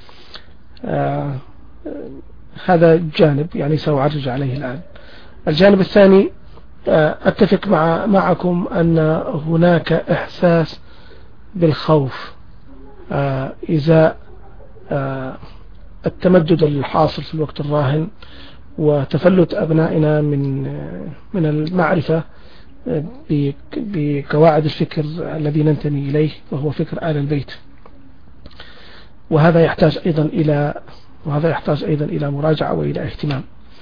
هذا جانب يعني سأعرج عليه الآن. الجانب الثاني، أتفق مع معكم أن هناك إحساس بالخوف إذا التمدد الحاصل في الوقت الراهن وتفلت أبنائنا من من المعرفة بقواعد الفكر الذي ننتمي إليه وهو فكر آل البيت، وهذا يحتاج أيضا إلى وهذا يحتاج أيضا إلى مراجعة وإلى اهتمام.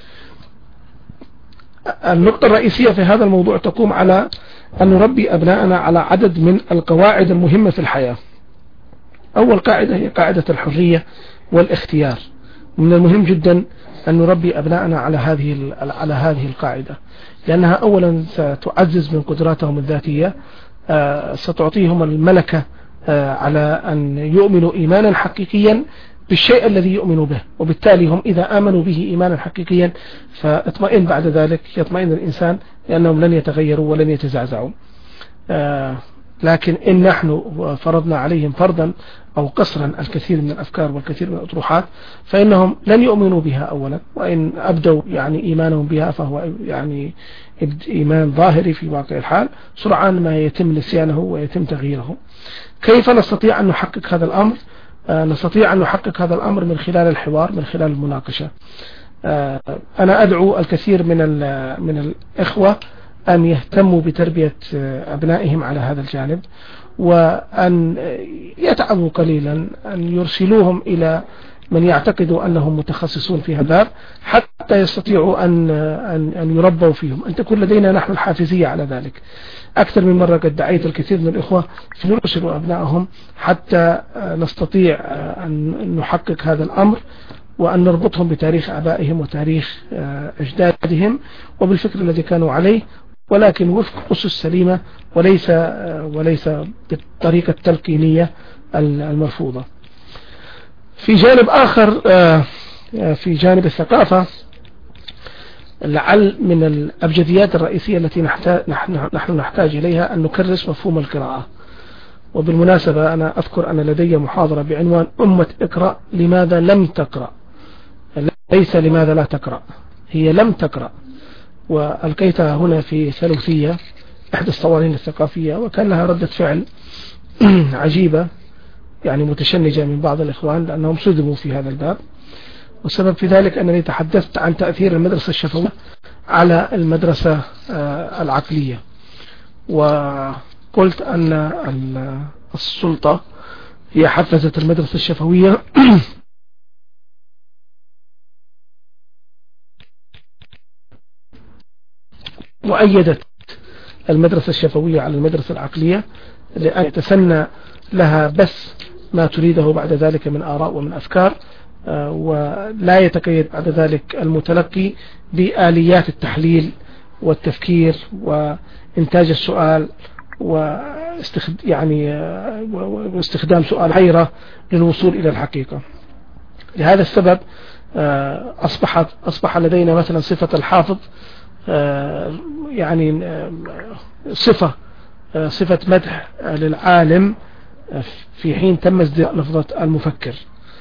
النقطة الرئيسية في هذا الموضوع تقوم على أن نربي أبناءنا على عدد من القواعد المهمة في الحياة. أول قاعدة هي قاعدة الحرية والاختيار. من المهم جدا أن نربي أبناءنا على هذه على هذه القاعدة، لأنها أولا ستعزز من قدراتهم الذاتية، ستعطيهم الملكة على أن يؤمنوا إيمانا حقيقيا بالشيء الذي يؤمنوا به، وبالتالي هم إذا آمنوا به إيمانا حقيقيا فاطمئن بعد ذلك يطمئن الإنسان لأنهم لن يتغيروا ولن يتزعزعوا. آه لكن إن نحن فرضنا عليهم فرضا أو قصرا الكثير من الأفكار والكثير من الأطروحات فإنهم لن يؤمنوا بها أولا، وإن أبدوا يعني إيمانهم بها فهو يعني إيمان ظاهري في واقع الحال، سرعان ما يتم نسيانه ويتم تغييره. كيف نستطيع أن نحقق هذا الأمر؟ آه نستطيع أن نحقق هذا الأمر من خلال الحوار، من خلال المناقشة. آه أنا أدعو الكثير من من الإخوة أن يهتموا بتربية أبنائهم على هذا الجانب، وأن يتعبوا قليلا، أن يرسلوهم إلى من يعتقدوا أنهم متخصصون في هذا الباب حتى يستطيعوا أن أن أن يربوا فيهم. أن تكون لدينا نحن الحافزية على ذلك. أكثر من مرة قد دعيت الكثير من الإخوة في نرسل أبنائهم حتى نستطيع أن نحقق هذا الأمر وأن نربطهم بتاريخ آبائهم وتاريخ أجدادهم وبالفكر الذي كانوا عليه، ولكن وفق أسس سليمة وليس وليس بالطريقة التلقينية المرفوضة. في جانب آخر، في جانب الثقافة، لعل من الأبجديات الرئيسية التي نحتاج نحن نحتاج إليها أن نكرس مفهوم القراءة. وبالمناسبة أنا أذكر أن لدي محاضرة بعنوان أمة اقرأ لماذا لم تقرأ، ليس لماذا لا تقرأ، هي لم تقرأ، وألقيتها هنا في ثلاثية إحدى الصوارين الثقافية، وكان لها ردة فعل عجيبة يعني متشنجة من بعض الإخوان لأنهم صدموا في هذا الباب. والسبب في ذلك أنني تحدثت عن تأثير المدرسة الشفوية على المدرسة العقلية، وقلت أن السلطة هي حفزت المدرسة الشفوية وأيدت المدرسة الشفوية على المدرسة العقلية لأن يتسنى لها بس ما تريده بعد ذلك من آراء ومن أفكار، ولا يتقيد بعد ذلك المتلقي بآليات التحليل والتفكير وإنتاج السؤال واستخد يعني واستخدام سؤال حيرة للوصول إلى الحقيقة. لهذا السبب أصبحت أصبح لدينا مثلا صفة الحافظ يعني صفة صفة مدح للعالم في حين تم ازدراء لفظة المفكر.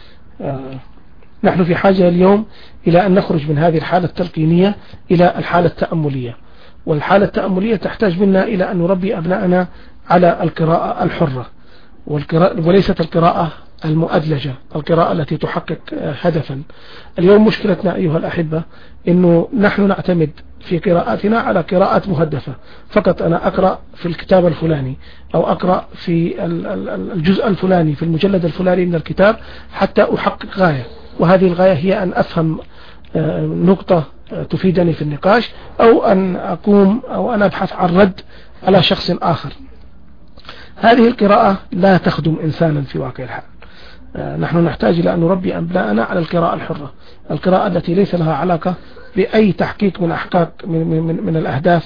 نحن في حاجة اليوم إلى أن نخرج من هذه الحالة التلقينية إلى الحالة التأملية، والحالة التأملية تحتاج منا إلى أن نربي أبنائنا على القراءة الحرة وليست القراءة المؤدلجة، القراءة التي تحقق هدفا. اليوم مشكلتنا أيها الأحبة أنه نحن نعتمد في قراءاتنا على قراءات مهدفة، فقط أنا أقرأ في الكتاب الفلاني أو أقرأ في الجزء الفلاني في المجلد الفلاني من الكتاب حتى أحقق غاية، وهذه الغاية هي أن أفهم نقطة تفيدني في النقاش أو أن أقوم أو أن أبحث عن رد على شخص آخر. هذه القراءة لا تخدم إنسانا في واقع الحال. نحن نحتاج إلى أن نربي أبناءنا على القراءة الحرة، القراءة التي ليس لها علاقة بأي تحقيق من أحقاق من, من, من الأهداف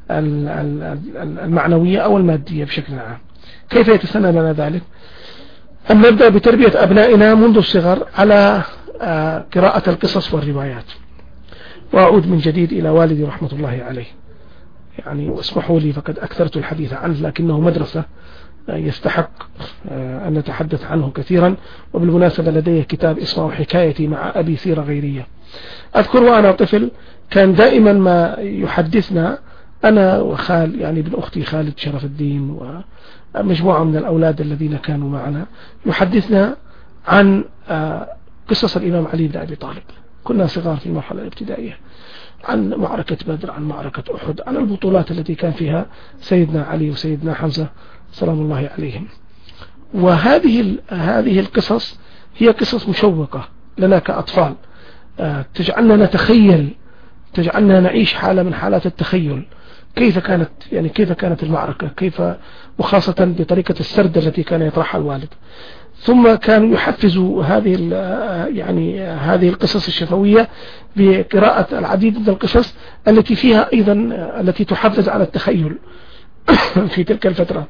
المعنوية أو المادية بشكل عام. كيف يتسنى لنا ذلك؟ أن نبدأ بتربية أبنائنا منذ الصغر على قراءة القصص والروايات. وأعود من جديد إلى والدي رحمة الله عليه، يعني واسمحوا لي فقد أكثرت الحديث عنه، لكنه مدرسة يستحق أن نتحدث عنه كثيرا. وبالمناسبة لديه كتاب اسمه حكايتي مع أبي سيرة غيرية. أذكر وأنا طفل كان دائما ما يحدثنا أنا وخال يعني ابن أختي خالد شرف الدين ومجموعة من الأولاد الذين كانوا معنا يحدثنا عن قصص الإمام علي بن أبي طالب. كنا صغار في المرحلة الابتدائية، عن معركة بدر، عن معركة أحد، عن البطولات التي كان فيها سيدنا علي وسيدنا حمزة سلام الله عليهم. وهذه هذه القصص هي قصص مشوقة لنا كأطفال، تجعلنا نتخيل، تجعلنا نعيش حالة من حالات التخيل، كيف كانت يعني كيف كانت المعركة، كيف وخاصة بطريقة السرد التي كان يطرحها الوالد. ثم كانوا يحفزوا هذه يعني هذه القصص الشفوية بقراءة العديد من القصص التي فيها أيضا التي تحفز على التخيل في تلك الفترة.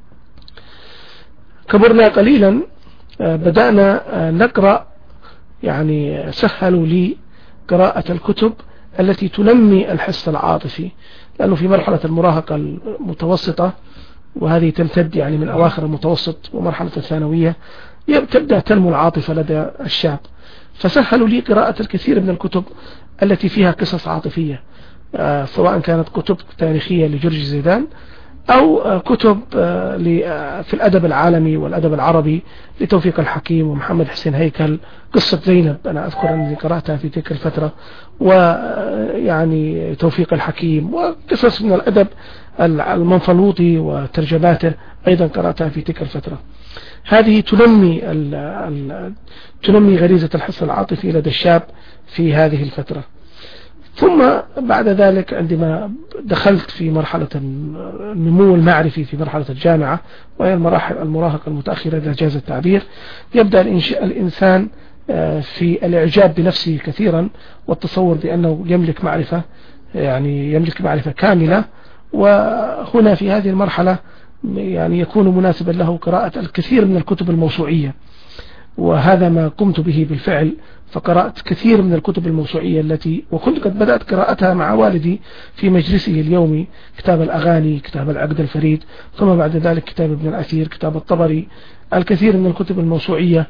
كبرنا قليلا بدأنا نقرأ، يعني سهلوا لي قراءة الكتب التي تنمي الحس العاطفي، لأنه في مرحلة المراهقة المتوسطة وهذه تمتد يعني من أواخر المتوسط ومرحلة الثانوية تبدأ تنمو العاطفة لدى الشاب، فسهلوا لي قراءة الكثير من الكتب التي فيها قصص عاطفية، سواء كانت كتب تاريخية لجورج زيدان أو كتب في الأدب العالمي والأدب العربي لتوفيق الحكيم ومحمد حسين هيكل. قصة زينب أنا أذكر أني قرأتها في تلك الفترة، ويعني توفيق الحكيم وقصص من الأدب المنفلوطي وترجماته أيضا قرأتها في تلك الفترة. هذه تنمي تنمي غريزة الحس العاطفي لدى الشاب في هذه الفترة. ثم بعد ذلك عندما دخلت في مرحلة النمو المعرفي في مرحلة الجامعة، وهي المراحل المراهقة المتأخرة إذا جاز التعبير، يبدأ الإنسان في الإعجاب بنفسه كثيرا والتصور بأنه يملك معرفة، يعني يملك معرفة كاملة. وهنا في هذه المرحلة يعني يكون مناسبا له قراءة الكثير من الكتب الموسوعية، وهذا ما قمت به بالفعل. فقرأت كثير من الكتب الموسوعية التي وكنت قد بدأت قراءتها مع والدي في مجلسه اليومي، كتاب الأغاني، كتاب العقد الفريد، ثم بعد ذلك كتاب ابن الأثير، كتاب الطبري، الكثير من الكتب الموسوعية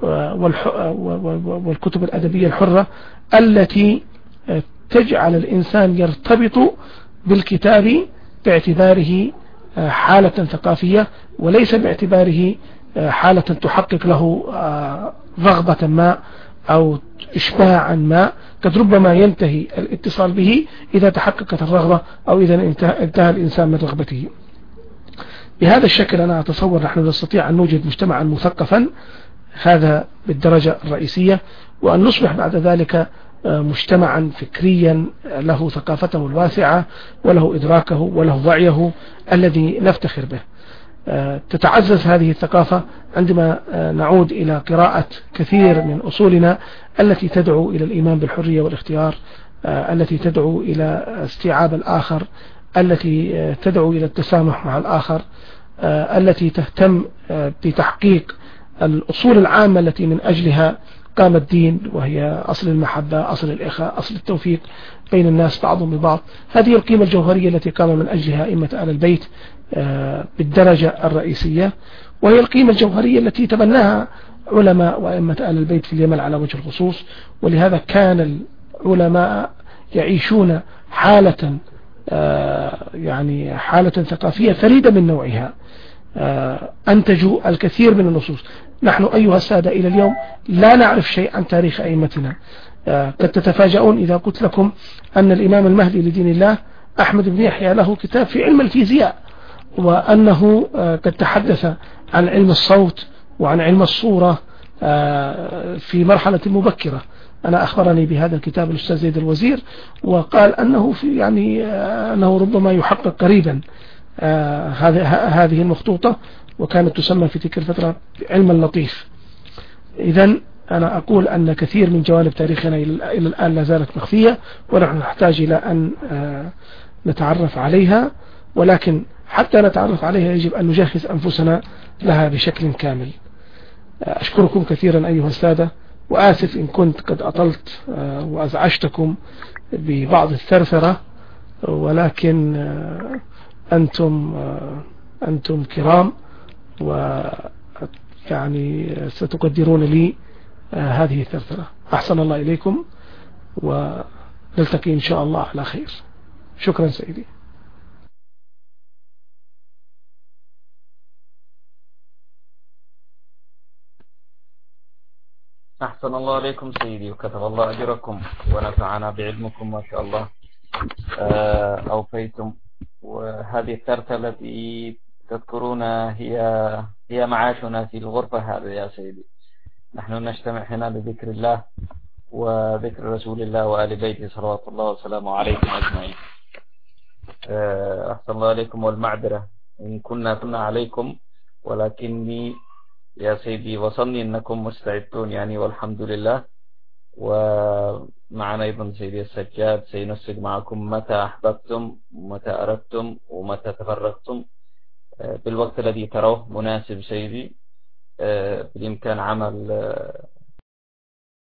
والكتب الأدبية الحرة التي تجعل الإنسان يرتبط بالكتاب باعتباره حالة ثقافية وليس باعتباره حالة تحقق له رغبة ما أو إشباعا ما، قد ربما ينتهي الاتصال به إذا تحققت الرغبة أو إذا انتهى الإنسان من رغبته. بهذا الشكل أنا أتصور نحن نستطيع أن نوجد مجتمعا مثقفا، هذا بالدرجة الرئيسية، وأن نصبح بعد ذلك مجتمعا فكريا له ثقافته الواسعة وله إدراكه وله وعيه الذي نفتخر به. تتعزز هذه الثقافة عندما نعود إلى قراءة كثير من أصولنا التي تدعو إلى الإيمان بالحرية والاختيار، التي تدعو إلى استيعاب الآخر، التي تدعو إلى التسامح مع الآخر، التي تهتم بتحقيق الأصول العامة التي من أجلها قام الدين، وهي أصل المحبة، أصل الإخاء، أصل التوفيق بين الناس بعضهم ببعض. هذه القيمة الجوهرية التي قام من أجلها أئمة آل البيت بالدرجة الرئيسية، وهي القيمة الجوهرية التي تبناها علماء وأئمة آل البيت في اليمن على وجه الخصوص. ولهذا كان العلماء يعيشون حالة يعني حالة ثقافية فريدة من نوعها، أنتجوا الكثير من النصوص. نحن أيها السادة إلى اليوم لا نعرف شيء عن تاريخ أئمتنا. قد تتفاجؤون إذا قلت لكم أن الإمام المهدي لدين الله أحمد بن يحيى له كتاب في علم الفيزياء، وأنه قد تحدث عن علم الصوت وعن علم الصورة في مرحلة مبكرة. أنا أخبرني بهذا الكتاب الأستاذ زيد الوزير، وقال أنه في يعني أنه ربما يحقق قريبا هذه هذه المخطوطة، وكانت تسمى في تلك الفترة علم اللطيف. إذن أنا أقول أن كثير من جوانب تاريخنا إلى الآن لا زالت مخفية، ونحن نحتاج إلى أن نتعرف عليها، ولكن حتى نتعرف عليها يجب أن نجهز أنفسنا لها بشكل كامل. أشكركم كثيرا أيها السادة، وآسف إن كنت قد أطلت وأزعجتكم ببعض الثرثرة، ولكن أنتم أنتم كرام، ويعني ستقدرون لي هذه الثرثرة. أحسن الله إليكم، ونلتقي إن شاء الله على خير. شكرا سيدي. أحسن الله عليكم سيدي، وكتب الله أجركم ونفعنا بعلمكم ما شاء الله. أوفيتم. وهذه الثرثة التي تذكرونها هي هي معاشنا في الغرفة هذه يا سيدي. نحن نجتمع هنا لذكر الله وذكر رسول الله وآل بيته صلوات الله وسلامه عليكم أجمعين. أحسن الله عليكم، والمعذرة إن كنا كنا عليكم، ولكني يا سيدي وصلني أنكم مستعدون يعني، والحمد لله. ومعنا أيضا سيدي السجاد سينسق معكم متى أحببتم ومتى أردتم ومتى تفرغتم بالوقت الذي تروه مناسب سيدي. بالإمكان عمل